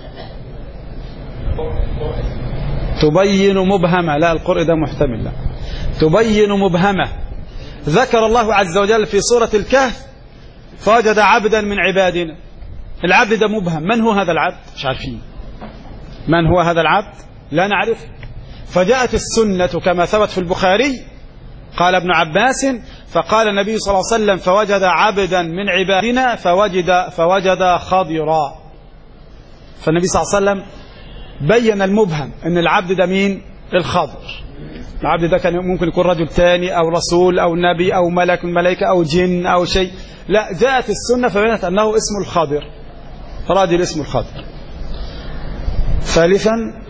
تبين مبهمة لا القرء ده محتمل، لا تبين مبهمة. ذكر الله عز وجل في سورة الكهف فوجد عبدا من عبادنا، العبد ده مبهم. من هو هذا العبد؟ مش عارفين من هو هذا العبد، لا نعرف. فجاءت السنة كما ثبت في البخاري قال ابن عباس فقال النبي صلى الله عليه وسلم فوجد عبدا من عبادنا فوجد, فوجد خضرا. فالنبي صلى الله عليه وسلم بين المبهم ان العبد ده مين؟ الخضر. العبد ده كان ممكن يكون رجل ثاني أو رسول أو نبي أو ملك من ملائكة أو جن أو شيء، لا جاءت السنة فبينت أنه اسم الخضر، رجل اسم الخضر. ثالثا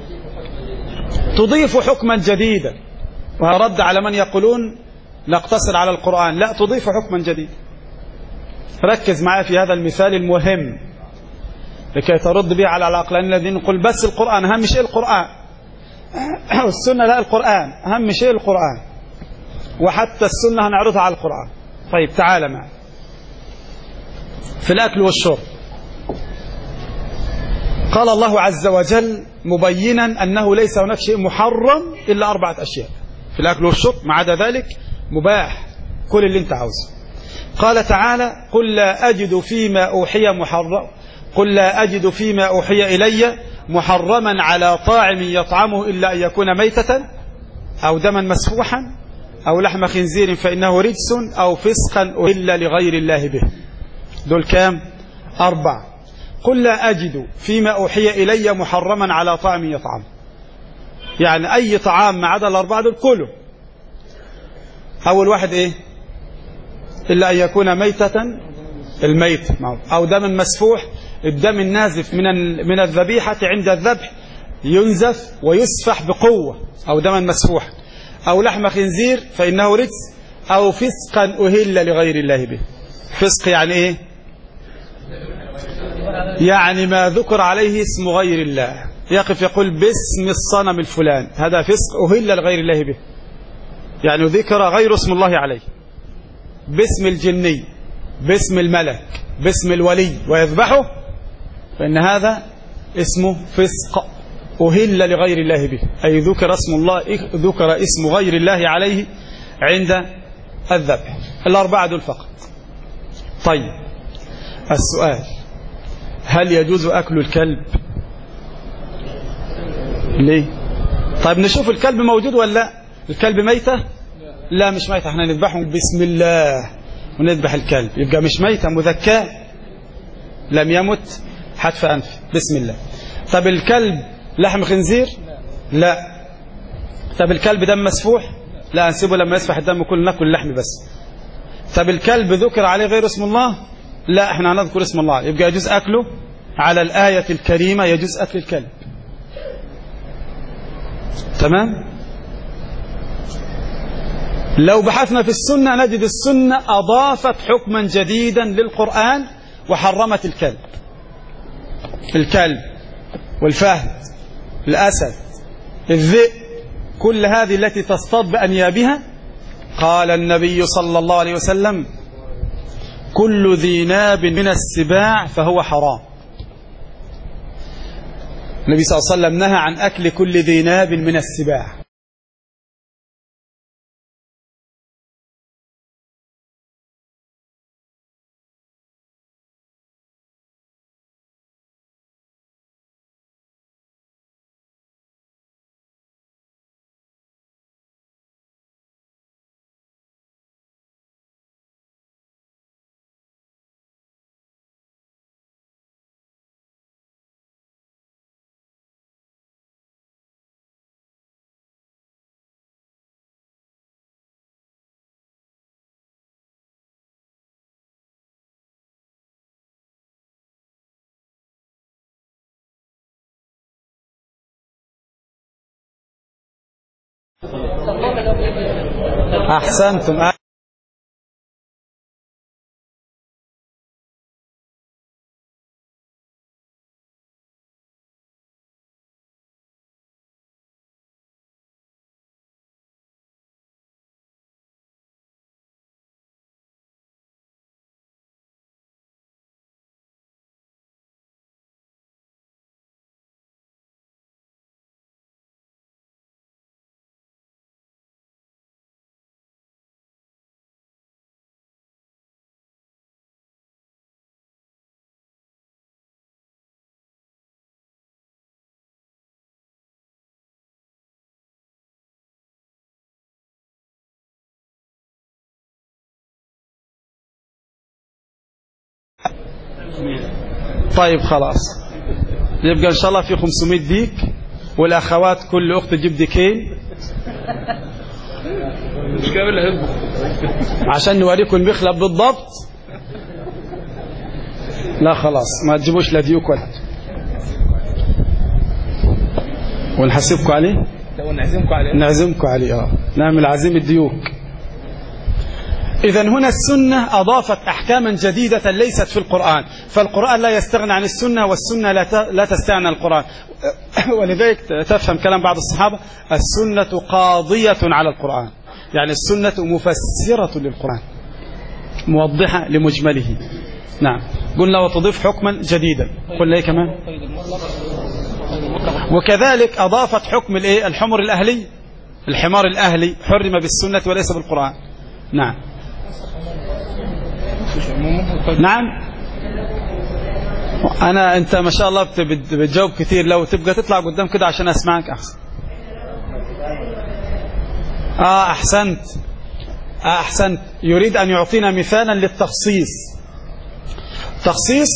تضيف حكما جديدا، ورد على من يقولون نقتصر على القرآن، لا تضيف حكما جديدا. ركز معي في هذا المثال المهم لكي ترد به على العقلانيين الذين يقول بس القرآن أهم شيء القرآن، السنة لا القرآن أهم شيء القرآن، وحتى السنة هنعرضها على القرآن. طيب تعال معي في الأكل والشرب. قال الله عز وجل مبينا أنه ليس هناك شيء محرم إلا أربعة أشياء في الأكل والشرب، ما عدا ذلك مباح كل اللي انت عاوزه. قال تعالى قل لا أجد فيما أوحي محرم قل لا أجد فيما أوحي إلي محرما على طاعم يطعمه إلا أن يكون ميتة أو دما مسفوحا أو لحم خنزير فإنه رجس أو فسقا أهل لغير الله به. دول كام؟ أربع. قل لا أجد فيما أوحي إلي محرما على طاعم يطعمه، يعني أي طعام ما عدا الأربعة دول كله. أول واحد إيه؟ إلا أن يكون ميتة، الميت أو دم مسفوح، الدم النازف من من الذبيحة عند الذبح ينزف ويسفح بقوة أو دما مسفوحا، أو لحم خنزير فإنه رجس أو فسقا أهل لغير الله به. فسق يعني إيه؟ يعني ما ذكر عليه اسم غير الله، يقف يقول باسم الصنم الفلان، هذا فسق أهل لغير الله به، يعني ذكر غير اسم الله عليه، باسم الجني باسم الملك باسم الولي ويذبحه، فإن هذا اسمه فسق أهل لغير الله به، أي ذكر اسم الله ذكر اسم غير الله عليه عند الذبح. الأربعة دول فقط. طيب السؤال، هل يجوز أكل الكلب؟ ليه؟ طيب نشوف الكلب موجود ولا لا؟ الكلب ميتة؟ لا مش ميتة، احنا نذبحهم بسم الله ونذبح الكلب، يبقى مش ميتة مذكاة، لم يمت حتف أنف بسم الله. طب الكلب لحم خنزير؟ لا. طب الكلب دم مسفوح؟ لا، نسيبه لما يسفح الدم كل ناكل اللحم بس. طب الكلب ذكر عليه غير اسم الله؟ لا، احنا هنذكر اسم الله، يبقى يجوز أكله على الآية الكريمة، يجوز أكل الكلب. تمام؟ لو بحثنا في السنة نجد السنة أضافت حكما جديدا للقرآن وحرمت الكلب. الكلب والفهد الأسد الذئب كل هذه التي تصطاد بأنيابها، قال النبي صلى الله عليه وسلم كل ذي ناب من السباع فهو حرام. النبي صلى الله عليه وسلم نهى عن أكل كل ذي ناب من السباع. أحسنتم. طيب خلاص، يبقى إن شاء الله في خمسمائة ديك، والأخوات كل أخت تجيب ديكين عشان نوريكم المخلب بالضبط. لا خلاص ما تجيبوش لا ديوك ولا، ونحسبكم عليه، ونعزمكم عليه، نعزمكم عليه، اه نعمل عزيمة ديوك. إذا هنا السنة أضافت أحكاما جديدة ليست في القرآن، فالقرآن لا يستغنى عن السنة والسنة لا تستغنى عن القرآن. ولذلك تفهم كلام بعض الصحابة السنة قاضية على القرآن، يعني السنة مفسرة للقرآن موضحة لمجمله. نعم، قلنا وتضيف حكما جديدا. قلنا ايه كمان؟ وكذلك أضافت حكم الايه؟ الحمر الأهلي، الحمار الأهلي حرم بالسنة وليس بالقرآن. نعم نعم. أنا أنت ما شاء الله بتجاوب كثير، لو تبقى تطلع قدام كده عشان أسمعك أحسن. آه أحسنت، آه أحسنت. يريد أن يعطينا مثالا للتخصيص. تخصيص: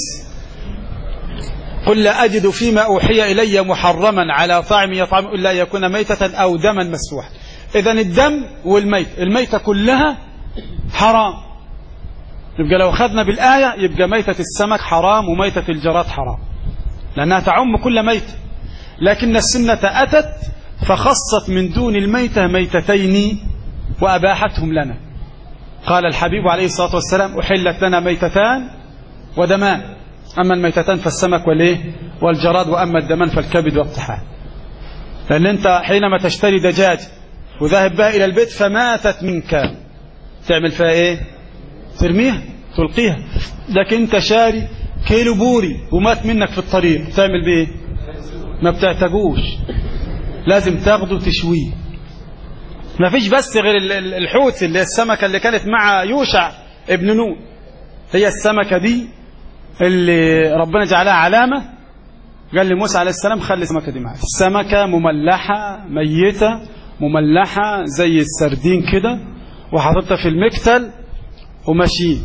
قل لا أجد فيما أوحي إلي محرما على طاعم يطعم إلا يكون ميتة أو دما مسفوحا. إذن الدم والميت، الميتة كلها حرام. يبقى لو أخذنا بالآية يبقى ميتة السمك حرام وميتة الجراد حرام، لأنها تعم كل ميتة. لكن السنة أتت فخصت من دون الميتة ميتتين وأباحتهم لنا. قال الحبيب عليه الصلاة والسلام أحلت لنا ميتتان ودمان، أما الميتتان فالسمك والإيه والجراد، وأما الدمان فالكبد والطحال. لأن أنت حينما تشتري دجاج وذاهب بها إلى البيت فماتت منك، تعمل فيها إيه؟ ترميها، تلقيها. لكن أنت شاري كيلو بوري ومات منك في الطريق، تعمل بإيه؟ ما بتعتقوش، لازم تاخده تشويه. ما فيش بس غير الحوت اللي السمكة اللي كانت مع يوشع ابن نون، هي السمكة دي اللي ربنا جعلها علامة، قال لموسى عليه السلام خلي السمكة دي معك. السمكة مملحة ميتة، مملحة زي السردين كده، وحاططها في المكتل وماشيين.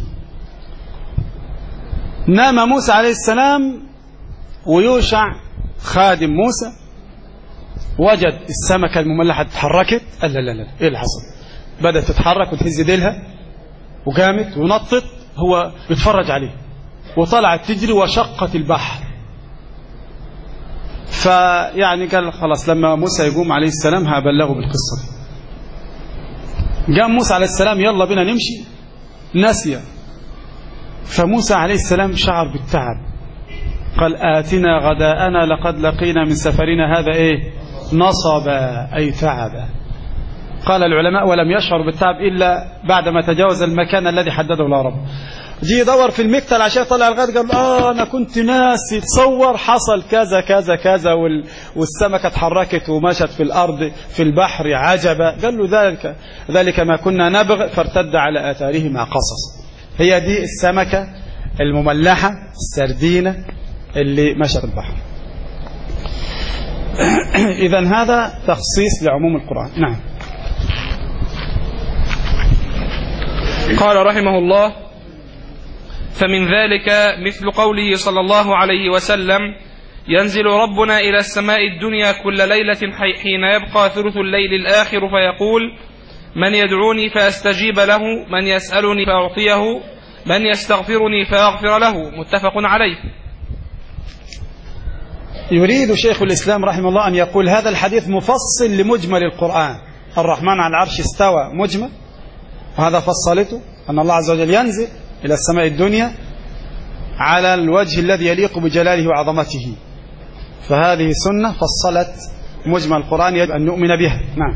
نام موسى عليه السلام ويوشع خادم موسى وجد السمكة المملحة اتحركت. قال لا لا لا ايه اللي حصل؟ بدأت تتحرك وتهز ديلها وقامت ونطت. هو بيتفرج عليه وطلعت تجري وشقت البحر. فيعني قال خلاص لما موسى يقوم عليه السلام هبلغه بالقصة دي. قام موسى عليه السلام يلا بنا نمشي، نسي. فموسى عليه السلام شعر بالتعب، قال آتنا غداءنا لقد لقينا من سفرنا هذا ايه نصبا أي تعبا. قال العلماء ولم يشعر بالتعب إلا بعدما تجاوز المكان الذي حدده له رب. جي يدور في المكتل عشان طلع الغد قال آه أنا كنت ناسي، تصور حصل كذا كذا كذا وال... والسمكة اتحركت ومشت في الأرض في البحر عجبا. قال له ذلك ذلك ما كنا نبغ فارتد على آثارهما قصص. هي دي السمكة المملحة السردينة اللي مشت في البحر. إذن هذا تخصيص لعموم القرآن. نعم. قال رحمه الله: فمن ذلك مثل قوله صلى الله عليه وسلم: ينزل ربنا إلى السماء الدنيا كل ليلة حين يبقى ثلث الليل الآخر فيقول: من يدعوني فأستجيب له، من يسألني فأعطيه، من يستغفرني فأغفر له. متفق عليه. يريد شيخ الإسلام رحمه الله أن يقول هذا الحديث مفصل لمجمل القرآن. الرحمن على العرش استوى مجمل، وهذا فصلته أن الله عز وجل ينزل إلى السماء الدنيا على الوجه الذي يليق بجلاله وعظمته. فهذه سنة فصلت مجمل القرآن يجب أن نؤمن بها. نعم.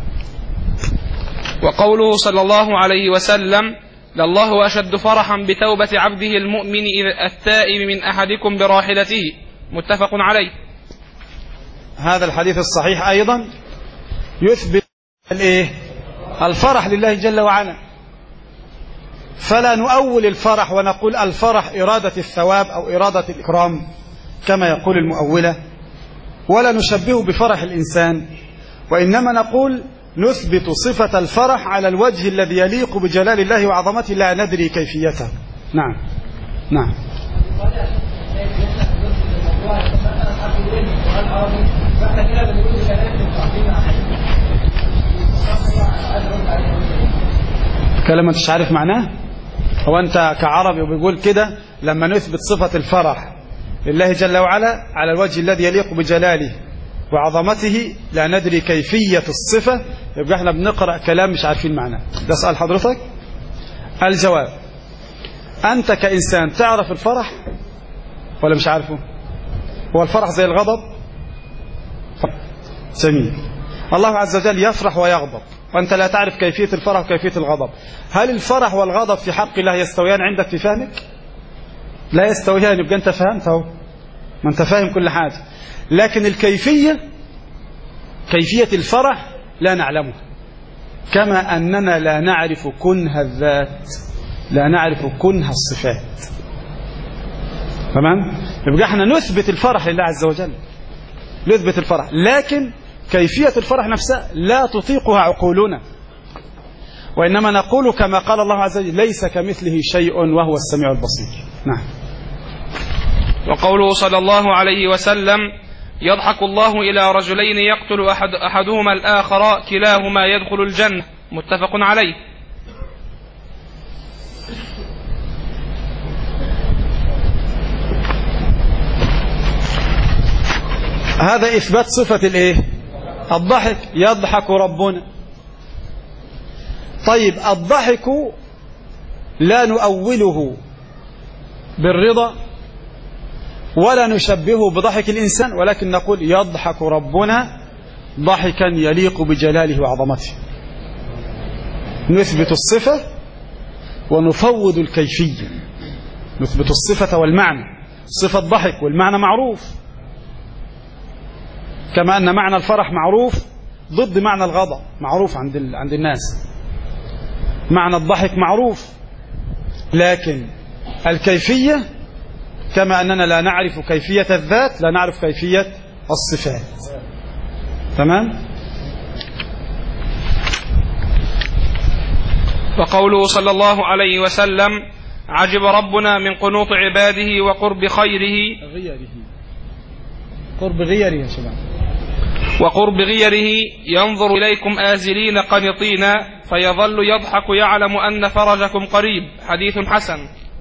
وقوله صلى الله عليه وسلم: لله أشد فرحا بتوبة عبده المؤمن التائب من أحدكم براحلته. متفق عليه. هذا الحديث الصحيح أيضا يثبت الايه الفرح لله جل وعلا، فلا نؤول الفرح ونقول الفرح إرادة الثواب أو إرادة الإكرام كما يقول المؤولة، ولا نشبهه بفرح الإنسان، وإنما نقول نثبت صفة الفرح على الوجه الذي يليق بجلال الله وعظمته لا ندري كيفيته. نعم. نعم. كلام انت مش عارف معناه؟ هو انت كعربي وبيقول كده لما نثبت صفة الفرح لله جل وعلا على الوجه الذي يليق بجلاله وعظمته لا ندري كيفية الصفة، يبقى احنا بنقرأ كلام مش عارفين معناه. ده سؤال حضرتك. الجواب: انت كإنسان تعرف الفرح ولا مش عارفه؟ هو الفرح زي الغضب؟ جميل. الله عز وجل يفرح ويغضب وأنت لا تعرف كيفية الفرح وكيفية الغضب. هل الفرح والغضب في حق الله يستويان عندك في فهمك؟ لا يستويان. يبقى أنت فهمته، ما أنت فاهم كل حاجة، لكن الكيفية كيفية الفرح لا نعلمها، كما أننا لا نعرف كنه الذات، لا نعرف كنه الصفات. تمام؟ يبقى احنا نثبت الفرح لله عز وجل، نثبت الفرح، لكن كيفية الفرح نفسها لا تطيقها عقولنا، وإنما نقول كما قال الله عز وجل: ليس كمثله شيء وهو السميع البصير. نعم. وقوله صلى الله عليه وسلم: يضحك الله إلى رجلين يقتل أحد أحدهما الآخر كلاهما يدخل الجنة. متفق عليه. هذا إثبات صفة الإيه؟ الضحك. يضحك ربنا. طيب الضحك لا نؤوله بالرضا ولا نشبهه بضحك الإنسان، ولكن نقول يضحك ربنا ضحكا يليق بجلاله وعظمته. نثبت الصفة ونفوض الكيفية. نثبت الصفة والمعنى. صفة ضحك والمعنى معروف، كما أن معنى الفرح معروف ضد معنى الغضب، معروف عند عند الناس. معنى الضحك معروف، لكن الكيفية كما أننا لا نعرف كيفية الذات لا نعرف كيفية الصفات. تمام؟ وقوله صلى الله عليه وسلم: عجب ربنا من قنوط عباده وقرب خيره غيره قرب غيره يا شباب وقرب غيره ينظر إليكم آزلين قنطين فيظل يضحك يعلم أن فرجكم قريب. حديث حسن.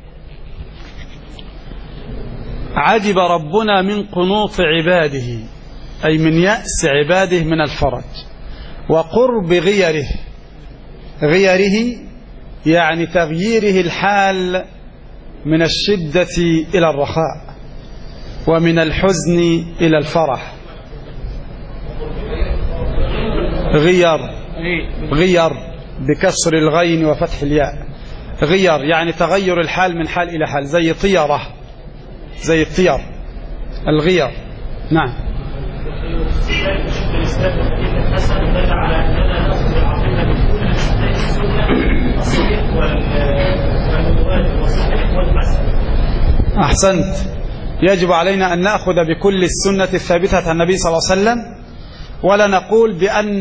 عجب ربنا من قنوط عباده أي من يأس عباده من الفرج، وقرب غيره غيره يعني تغييره الحال من الشدة إلى الرخاء ومن الحزن إلى الفرح. غير غير بكسر الغين وفتح الياء. غير يعني تغير الحال من حال إلى حال، زي طيرة، زي الطير الغير. نعم. أحسنت. يجب علينا أن نأخذ بكل السنة الثابتة عن النبي صلى الله عليه وسلم، ولا نقول بأن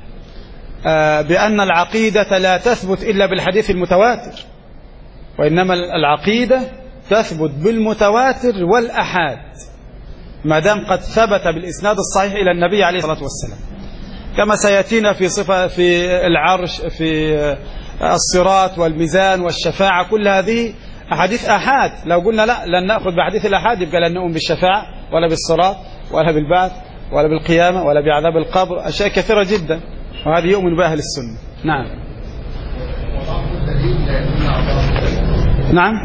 بأن العقيدة لا تثبت إلا بالحديث المتواتر، وإنما العقيدة تثبت بالمتواتر والأحاد ما دام قد ثبت بالإسناد الصحيح إلى النبي عليه الصلاة والسلام، كما سيأتينا في صفة في العرش، في الصراط والميزان والشفاعة. كل هذه أحاديث أحاد. لو قلنا لا لن نأخذ بحديث الأحاد يبقى لن نؤمن بالشفاعة ولا بالصراط ولا بالبعث ولا بالقيامة ولا بعذاب القبر، أشياء كثيرة جدا، وهذه يؤمن بها أهل السنة. نعم. نعم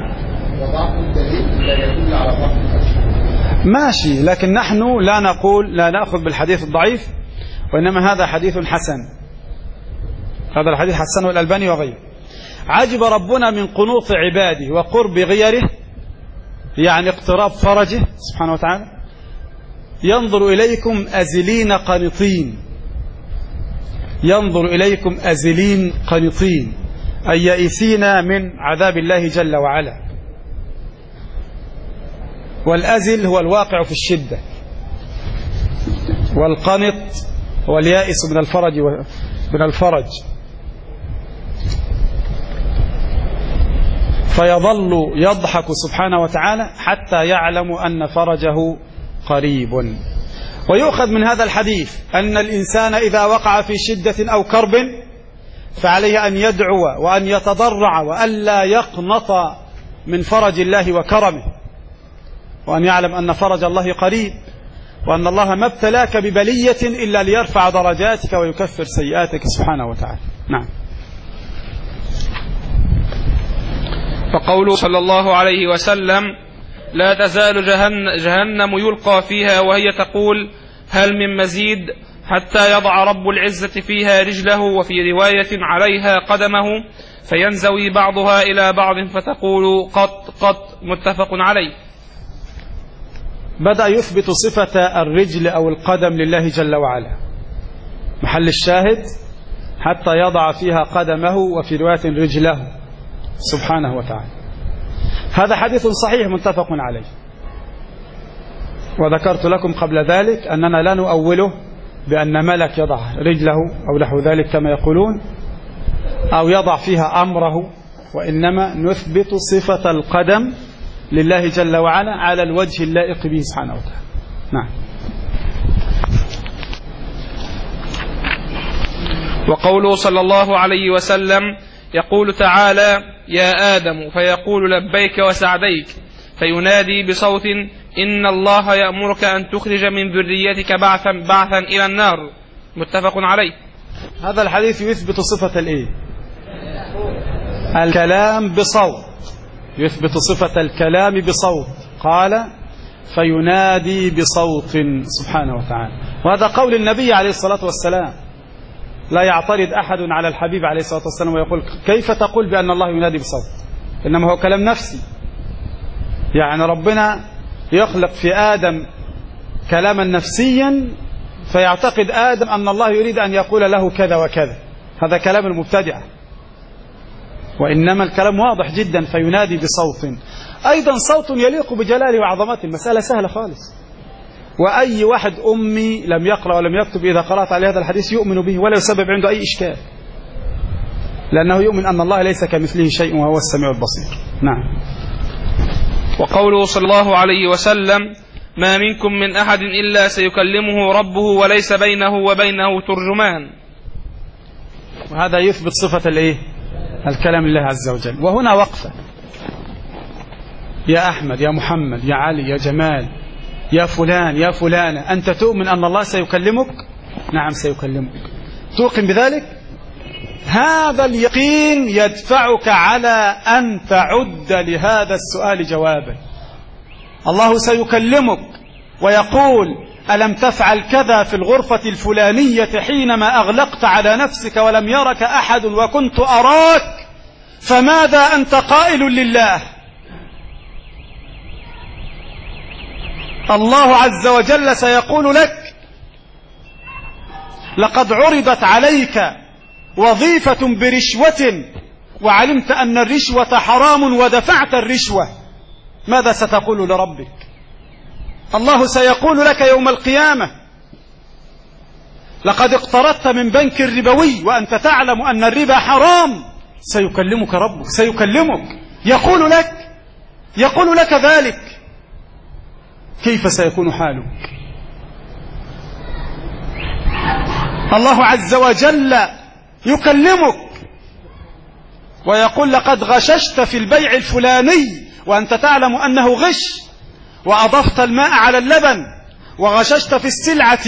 ماشي، لكن نحن لا نقول لا نأخذ بالحديث الضعيف، وإنما هذا حديث حسن. هذا الحديث حسن والألباني وغيره. عجب ربنا من قنوط عباده وقرب غيره يعني اقتراب فرجه سبحانه وتعالى. ينظر إليكم أزلين قنطين، ينظر إليكم أزلين قنطين أي يئسين من عذاب الله جل وعلا. والأزل هو الواقع في الشدة، والقنط هو اليائس من الفرج من الفرج. فيظل يضحك سبحانه وتعالى حتى يعلم أن فرجه قريب. ويؤخذ من هذا الحديث أن الإنسان إذا وقع في شدة أو كرب فعليه أن يدعو وأن يتضرع وألا يقنط من فرج الله وكرمه، وأن يعلم أن فرج الله قريب، وأن الله ما ابتلاك ببلية إلا ليرفع درجاتك ويكفر سيئاتك سبحانه وتعالى. نعم. فقوله صلى الله عليه وسلم: لا تزال جهنم, جهنم يلقى فيها وهي تقول هل من مزيد، حتى يضع رب العزة فيها رجله، وفي رواية عليها قدمه، فينزوي بعضها إلى بعض فتقول قط قط. متفق عليه. بدأ يثبت صفة الرجل أو القدم لله جل وعلا. محل الشاهد حتى يضع فيها قدمه، وفي رواية رجله سبحانه وتعالى. هذا حديث صحيح متفق عليه. وذكرت لكم قبل ذلك أننا لا نؤوله بأن ملك يضع رجله أو نحو ذلك كما يقولون، أو يضع فيها أمره، وإنما نثبت صفة القدم لله جل وعلا على الوجه اللائق به سبحانه وتعالى. نعم. وقوله صلى الله عليه وسلم: يقول تعالى: يا آدم، فيقول لبيك وسعديك، فينادي بصوت: إن الله يأمرك أن تخرج من ذريتك بعثا بعثا إلى النار. متفق عليه. هذا الحديث يثبت صفة الإيه؟ الكلام بصوت، يثبت صفة الكلام بصوت. قال: فينادي بصوت سبحانه وتعالى. وهذا قول النبي عليه الصلاة والسلام، لا يعترض أحد على الحبيب عليه الصلاة والسلام ويقول كيف تقول بأن الله ينادي بصوت، إنما هو كلام نفسي. يعني ربنا يخلق في آدم كلاما نفسيا فيعتقد آدم أن الله يريد أن يقول له كذا وكذا، هذا كلام المبتدعة. وإنما الكلام واضح جدا، فينادي بصوت. أيضا صوت يليق بجلاله وعظمته، المسألة سهلة خالص. وأي واحد أمي لم يقرأ ولم يكتب إذا قرأت عليه هذا الحديث يؤمن به ولا يسبب عنده أي إشكال، لأنه يؤمن أن الله ليس كمثله شيء وهو السميع البصير. نعم. وقوله صلى الله عليه وسلم: ما منكم من أحد إلا سيكلمه ربه وليس بينه وبينه ترجمان. وهذا يثبت صفة الإيه؟ الكلام لله عز وجل. وهنا وقفة. يا أحمد، يا محمد، يا علي، يا جمال، يا فلان، يا فلانة، أنت تؤمن أن الله سيكلمك؟ نعم سيكلمك. توقن بذلك؟ هذا اليقين يدفعك على أن تعد لهذا السؤال جوابا. الله سيكلمك ويقول: ألم تفعل كذا في الغرفة الفلانية حينما أغلقت على نفسك ولم يرك أحد وكنت أراك، فماذا أنت قائل لله؟ الله عز وجل سيقول لك: لقد عرضت عليك وظيفة برشوة وعلمت أن الرشوة حرام ودفعت الرشوة، ماذا ستقول لربك؟ الله سيقول لك يوم القيامة: لقد اقترضت من بنك الربوي وأنت تعلم أن الربا حرام. سيكلمك ربك، سيكلمك، يقول لك يقول لك ذلك. كيف سيكون حالك؟ الله عز وجل يكلمك ويقول: لقد غششت في البيع الفلاني وأنت تعلم أنه غش، وأضفت الماء على اللبن وغششت في السلعة.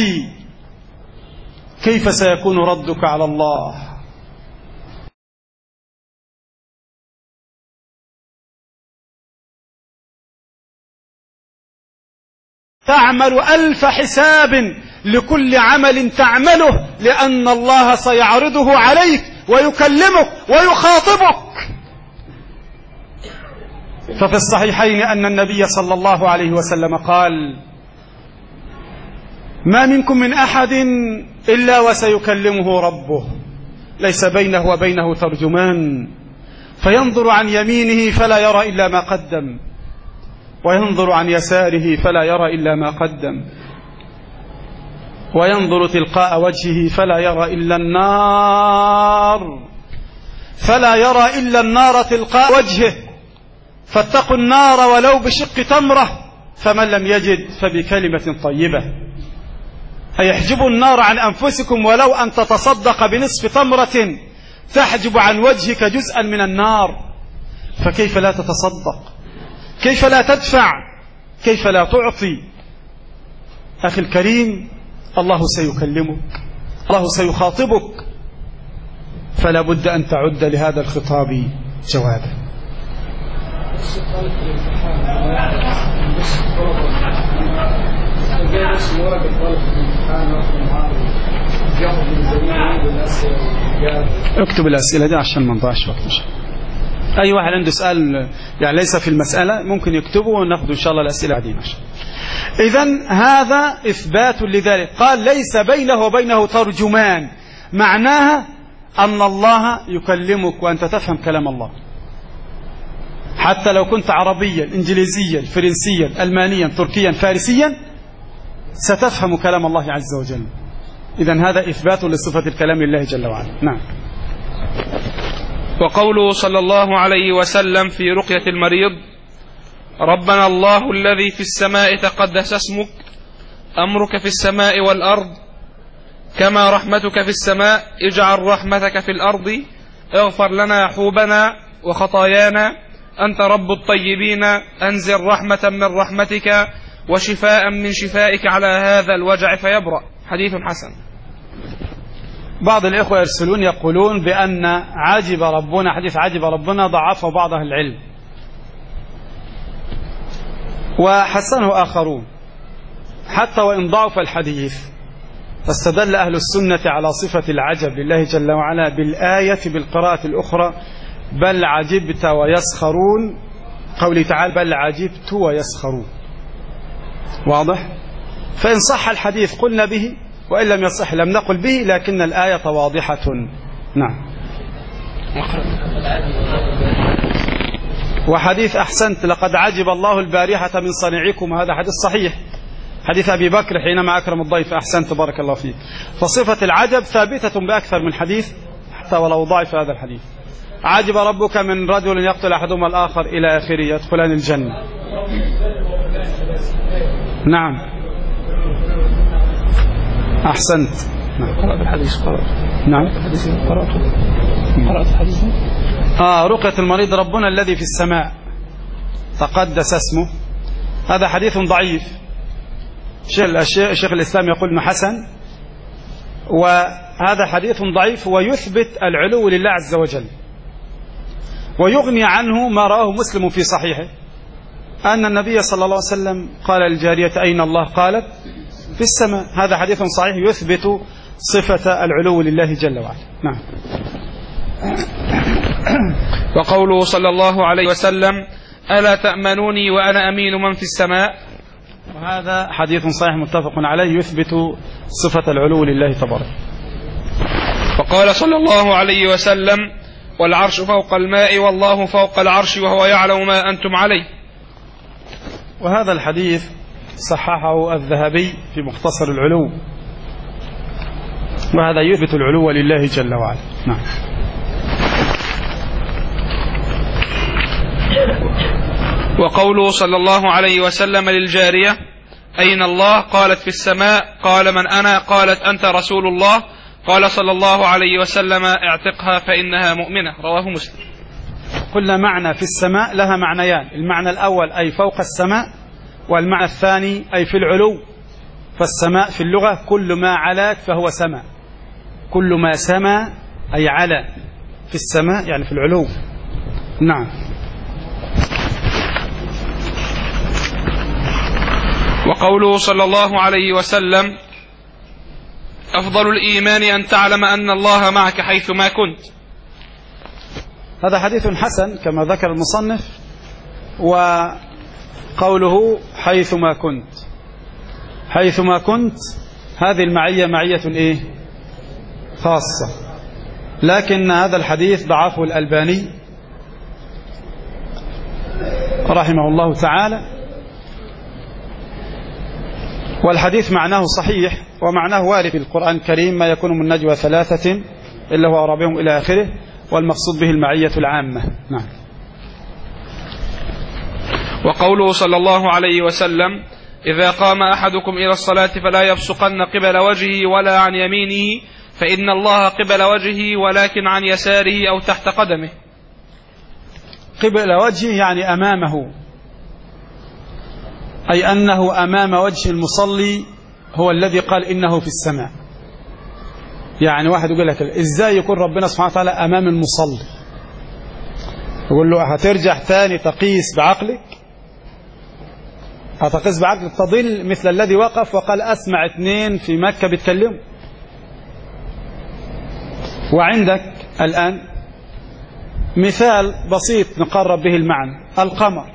كيف سيكون ردك على الله؟ تعمل ألف حساب لكل عمل تعمله، لأن الله سيعرضه عليك ويكلمك ويخاطبك. ففي الصحيحين أن النبي صلى الله عليه وسلم قال: ما منكم من أحد إلا وسيكلمه ربه، ليس بينه وبينه ترجمان، فينظر عن يمينه فلا يرى إلا ما قدم، وينظر عن يساره فلا يرى إلا ما قدم، وينظر تلقاء وجهه فلا يرى إلا النار فلا يرى إلا النار تلقاء وجهه، فاتقوا النار ولو بشق تمرة، فمن لم يجد فبكلمة طيبة. أيحجبوا النار عن أنفسكم ولو أن تتصدق بنصف تمرة تحجب عن وجهك جزءا من النار، فكيف لا تتصدق؟ كيف لا تدفع؟ كيف لا تعطي؟ أخي الكريم، الله سيكلمك، الله سيخاطبك، فلا بد أن تعد لهذا الخطاب جوابا. اكتب الأسئلة دي عشان ما نضيعش وقت. أي واحد عنده سؤال يعني ليس في المسألة ممكن يكتبه وناخذ إن شاء الله الأسئلة عديمة. إذن هذا إثبات لذلك. قال: ليس بينه وبينه ترجمان، معناها أن الله يكلمك وأنت تفهم كلام الله، حتى لو كنت عربيا، إنجليزيا، فرنسيا، ألمانيا، تركيا، فارسيا، ستفهم كلام الله عز وجل. إذن هذا إثبات لصفة الكلام لله جل وعلا. نعم. وقوله صلى الله عليه وسلم في رقية المريض: ربنا الله الذي في السماء تقدس اسمك، أمرك في السماء والأرض، كما رحمتك في السماء اجعل رحمتك في الأرض، اغفر لنا حوبنا وخطايانا، أنت رب الطيبين، أنزل رحمة من رحمتك وشفاء من شفائك على هذا الوجع فيبرأ. حديث حسن. بعض الإخوة يرسلون يقولون بأن عجب ربنا، حديث عجب ربنا ضعفه بعض أهل العلم وحسنه آخرون، حتى وإن ضعف الحديث، فاستدل أهل السنة على صفة العجب لله جل وعلا بالآية بالقراءة الأخرى: بل عجبت ويسخرون، قوله تعالى: بل عجبت ويسخرون. واضح؟ فإن صح الحديث قلنا به، وإن لم يصح لم نقل به، لكن الآية واضحة. نعم. وحديث أحسنت: لقد عجب الله البارحة من صنيعكم، هذا حديث صحيح، حديث أبي بكر حينما أكرم الضيف. أحسنت، بارك الله فيك. فصفة العجب ثابتة بأكثر من حديث، حتى ولو ضعف هذا الحديث. عجب ربك من رجل يقتل أحدهما الآخر إلى آخره يدخلان الجنة. نعم أحسنت. نعم. قرأت الحديث قرأت نعم الحديث قرأت قرأت الحديث آه رقية المريض ربنا الذي في السماء تقدس اسمه، هذا حديث ضعيف. شيخ الإسلام يقول إنه حسن، وهذا حديث ضعيف ويثبت العلو لله عز وجل، ويغني عنه ما رآه مسلم في صحيحه أن النبي صلى الله عليه وسلم قال للجارية أين الله؟ قالت في السماء. هذا حديث صحيح يثبت صفة العلو لله جل وعلا. نعم. وقوله صلى الله عليه وسلم ألا تأمنوني وأنا أمين من في السماء، وهذا حديث صحيح متفق عليه يثبت صفة العلو لله تبارك. وقال صلى الله عليه وسلم والعرش فوق الماء والله فوق العرش وهو يعلم ما أنتم عليه. وهذا الحديث صححه الذهبي في مختصر العلو، وهذا يثبت العلو لله جل وعلا. نعم. وقوله صلى الله عليه وسلم للجارية أين الله؟ قالت في السماء. قال من أنا؟ قالت أنت رسول الله. قال صلى الله عليه وسلم اعتقها فإنها مؤمنة. رواه مسلم. قلنا معنى في السماء لها معنيان، المعنى الأول أي فوق السماء، والمعنى الثاني أي في العلو. فالسماء في اللغة كل ما علات فهو سماء، كل ما سما أي على في السماء يعني في العلو. نعم. وقوله صلى الله عليه وسلم أفضل الإيمان أن تعلم أن الله معك حيثما كنت. هذا حديث حسن كما ذكر المصنف. وقوله حيثما كنت، حيثما كنت هذه المعية معية إيه؟ خاصة، لكن هذا الحديث ضعفه الألباني رحمه الله تعالى، والحديث معناه صحيح ومعناه وارد في القرآن الكريم ما يكون من نجوى ثلاثة إلا هو رابعهم إلى آخره، والمقصود به المعية العامة. نعم. وقوله صلى الله عليه وسلم إذا قام أحدكم إلى الصلاة فلا يبصقن قبل وجهه ولا عن يمينه فإن الله قبل وجهه ولكن عن يساره أو تحت قدمه. قبل وجهه يعني أمامه، أي أنه أمام وجه المصلي هو الذي قال إنه في السماء. يعني واحد يقول لك إزاي يكون ربنا سبحانه وتعالى أمام المصلي؟ يقول له هترجع تاني تقيس بعقلك، هتقيس بعقلك تضل مثل الذي وقف وقال أسمع اثنين في مكة بيتكلموا. وعندك الآن مثال بسيط نقرب به المعنى، القمر.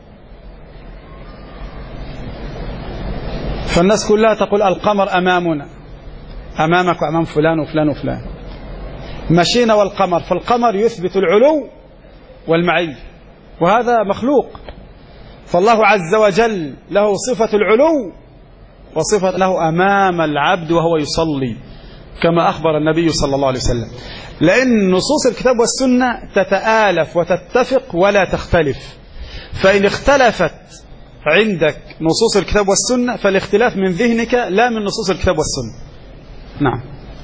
فالناس كلها تقول القمر أمامنا، أمامك وأمام فلان وفلان وفلان، مشينا والقمر، فالقمر يثبت العلو والمعية، وهذا مخلوق. فالله عز وجل له صفة العلو وصفة له أمام العبد وهو يصلي كما أخبر النبي صلى الله عليه وسلم، لأن نصوص الكتاب والسنة تتآلف وتتفق ولا تختلف. فإن اختلفت عندك نصوص الكتاب والسنة فالاختلاف من ذهنك لا من نصوص الكتاب والسنة. نعم.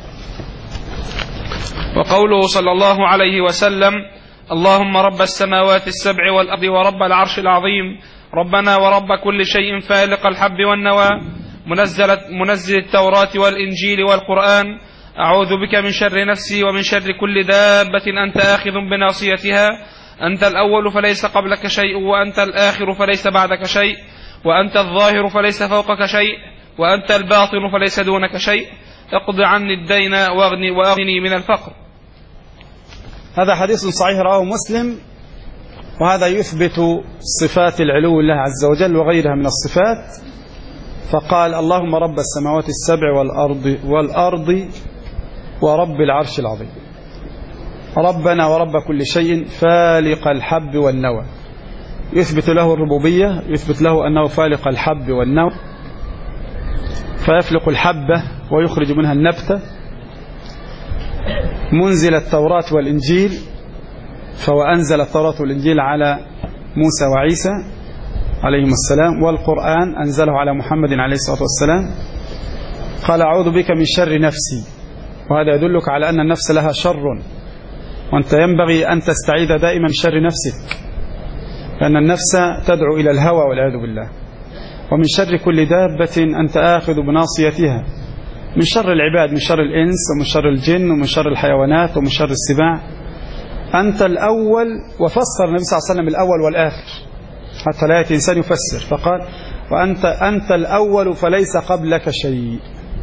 وقوله صلى الله عليه وسلم اللهم رب السماوات السبع والأرض ورب العرش العظيم ربنا ورب كل شيء فالق الحب والنوى منزل, منزل التوراة والإنجيل والقرآن أعوذ بك من شر نفسي ومن شر كل دابة أنت آخذ بناصيتها أنت الأول فليس قبلك شيء وأنت الآخر فليس بعدك شيء وأنت الظاهر فليس فوقك شيء وأنت الباطن فليس دونك شيء اقض عني الدين واغني وأغني من الفقر. هذا حديث صحيح رواه مسلم، وهذا يثبت صفات العلو لله عز وجل وغيرها من الصفات. فقال اللهم رب السماوات السبع والأرض والأرض ورب العرش العظيم ربنا ورب كل شيء فالق الحب والنوى، يثبت له الربوبية، يثبت له أنه فالق الحب والنوى، فيفلق الحبة ويخرج منها النبتة منزل التوراة والإنجيل، فهو أنزل التوراة والإنجيل على موسى وعيسى عليهم السلام، والقرآن أنزله على محمد عليه الصلاة والسلام. قال أعوذ بك من شر نفسي، وهذا يدلك على أن النفس لها شر، وأنت ينبغي أن تستعيذ دائما من شر نفسك، لأن النفس تدعو إلى الهوى والعياذ بالله. ومن شر كل دابة أنت آخذ بناصيتها، من شر العباد، من شر الإنس ومن شر الجن ومن شر الحيوانات ومن شر السباع. أنت الأول، وفسر النبي صلى الله عليه وسلم الأول والآخر حتى لا يأتي إنسان يفسر، فقال وأنت أنت الأول فليس قبلك شيء،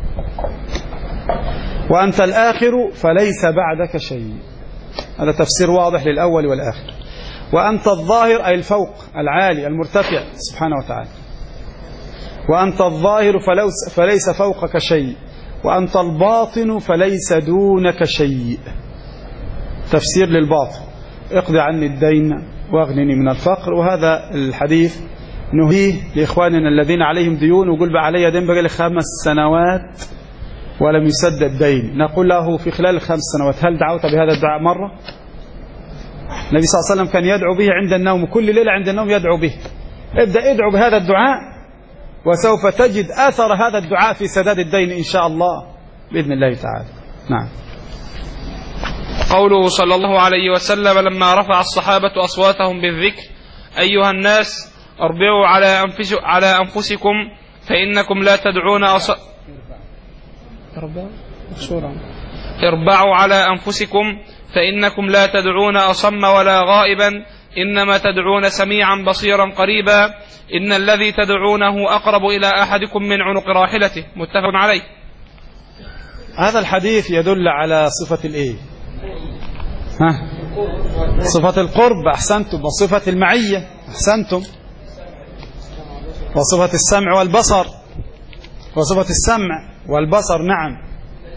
وأنت الآخر فليس بعدك شيء. هذا تفسير واضح للأول والآخر. وأنت الظاهر أي الفوق العالي المرتفع سبحانه وتعالى، وأنت الظاهر فليس فوقك شيء، وأنت الباطن فليس دونك شيء. تفسير للباطن: اقضي عني الدين واغنني من الفقر. وهذا الحديث نهيه لإخواننا الذين عليهم ديون، وقل بقى علي دين بقى خمس سنوات ولم يسدد دين، نقول له في خلال الخمس سنوات هل دعوت بهذا الدعاء مرة؟ النبي صلى الله عليه وسلم كان يدعو به عند النوم، كل ليلة عند النوم يدعو به. ابدأ ادعو بهذا الدعاء وسوف تجد أثر هذا الدعاء في سداد الدين إن شاء الله بإذن الله تعالى. نعم. قوله صلى الله عليه وسلم لما رفع الصحابة أصواتهم بالذكر: أيها الناس اربعوا على, أنفس على أنفسكم فإنكم لا تدعون أص... اربعوا على أنفسكم فإنكم لا تدعون أصم ولا غائبا، إنما تدعون سميعا بصيرا قريبا، إن الذي تدعونه أقرب إلى أحدكم من عنق راحلته. متفق عليه. هذا الحديث يدل على صفة الإيه؟ ها؟ صفة القرب، أحسنتم، وصفة المعية، أحسنتم، وصفة السمع والبصر، وصفة السمع والبصر. نعم.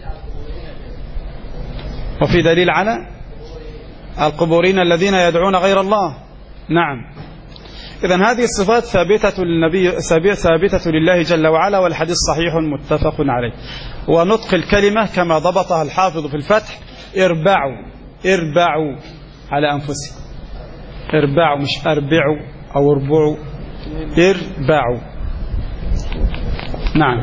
وفي دليل على القبورين الذين يدعون غير الله. نعم. إذن هذه الصفات ثابتة للنبي، ثابتة لله جل وعلا، والحديث صحيح متفق عليه. ونطق الكلمة كما ضبطها الحافظ في الفتح: اربعوا، اربعوا على أنفسهم. اربعوا، مش أربعوا أو اربعوا، اربعوا. نعم.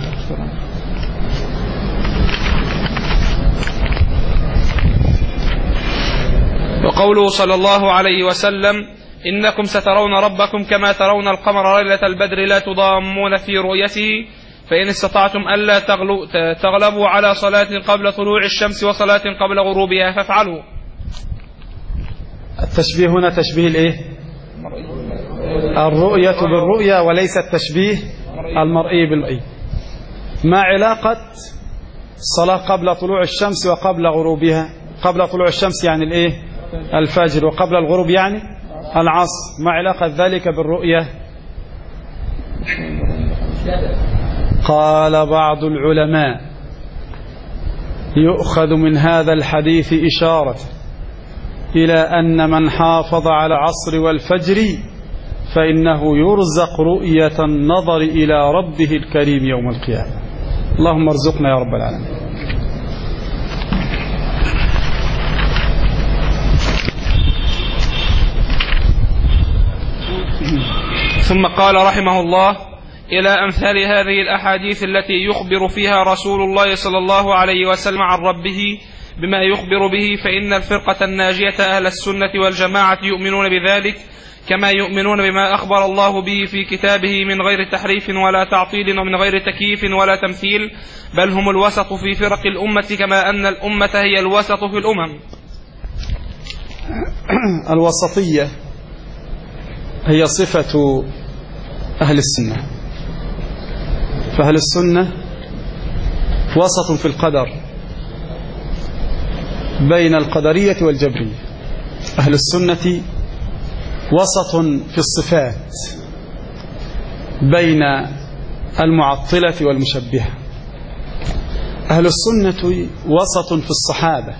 وقوله صلى الله عليه وسلم: إنكم سترون ربكم كما ترون القمر ليلة البدر لا تضامون في رؤيته، فإن استطعتم ألا تغلبوا على صلاة قبل طلوع الشمس وصلاة قبل غروبها فافعلوا. التشبيه هنا تشبيه الإيه؟ الرؤية بالرؤية، وليس التشبيه المرئي بالمرئي. ما علاقة الصلاة قبل طلوع الشمس وقبل غروبها؟ قبل طلوع الشمس يعني الإيه؟ الفجر، وقبل الغروب يعني العصر. ما علاقة ذلك بالرؤية؟ قال بعض العلماء: يؤخذ من هذا الحديث إشارة إلى أن من حافظ على العصر والفجر فإنه يرزق رؤية النظر إلى ربه الكريم يوم القيامة. اللهم ارزقنا يا رب العالمين. ثم قال رحمه الله: إلى أمثال هذه الأحاديث التي يخبر فيها رسول الله صلى الله عليه وسلم عن ربه بما يخبر به، فإن الفرقة الناجية أهل السنة والجماعة يؤمنون بذلك كما يؤمنون بما أخبر الله به في كتابه من غير تحريف ولا تعطيل ومن غير تكييف ولا تمثيل، بل هم الوسط في فرق الأمة كما أن الأمة هي الوسط في الأمم. الوسطية هي صفة أهل السنة، فأهل السنة وسط في القدر بين القدرية والجبرية. أهل السنة وسط في الصفات بين المعطلة والمشبهة. أهل السنة وسط في الصحابة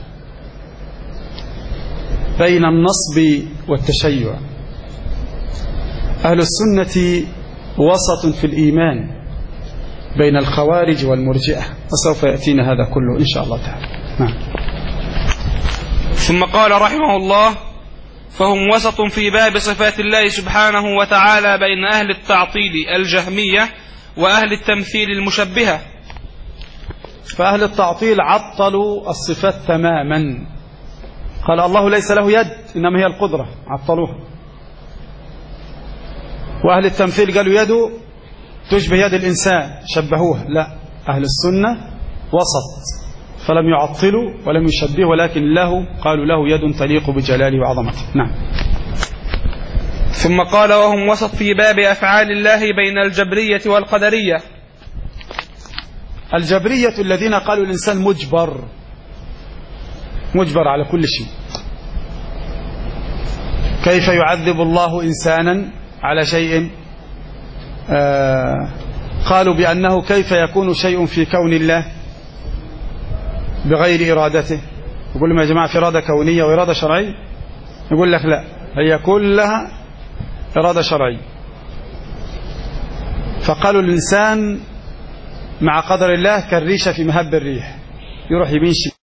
بين النصب والتشيع. أهل السنة وسط في الإيمان بين الخوارج والمرجئة، وسوف يأتينا هذا كله إن شاء الله تعالى. نعم. ثم قال رحمه الله: فهم وسط في باب صفات الله سبحانه وتعالى بين أهل التعطيل الجهمية وأهل التمثيل المشبهة. فأهل التعطيل عطلوا الصفات تماما، قال الله ليس له يد إنما هي القدرة، عطلوها. وأهل التمثيل قالوا يده تشبه يد الإنسان، شبهوها. لا، أهل السنة وسط، فلم يعطلوا ولم يشبهوا، ولكن له قالوا له يد تليق بجلاله وعظمته. نعم. ثم قال: وهم وسط في باب أفعال الله بين الجبرية والقدرية. الجبرية الذين قالوا الإنسان مجبر، مجبر على كل شيء. كيف يعذب الله إنسانا على شيء؟ آه قالوا بأنه كيف يكون شيء في كون الله بغير إرادته. يقول لهم يا جماعة في إرادة كونية وإرادة شرعية، يقول لك لا، هي كلها إرادة شرعية. فقالوا الإنسان مع قدر الله كالريشة في مهب الريح، يروح يمين شمال.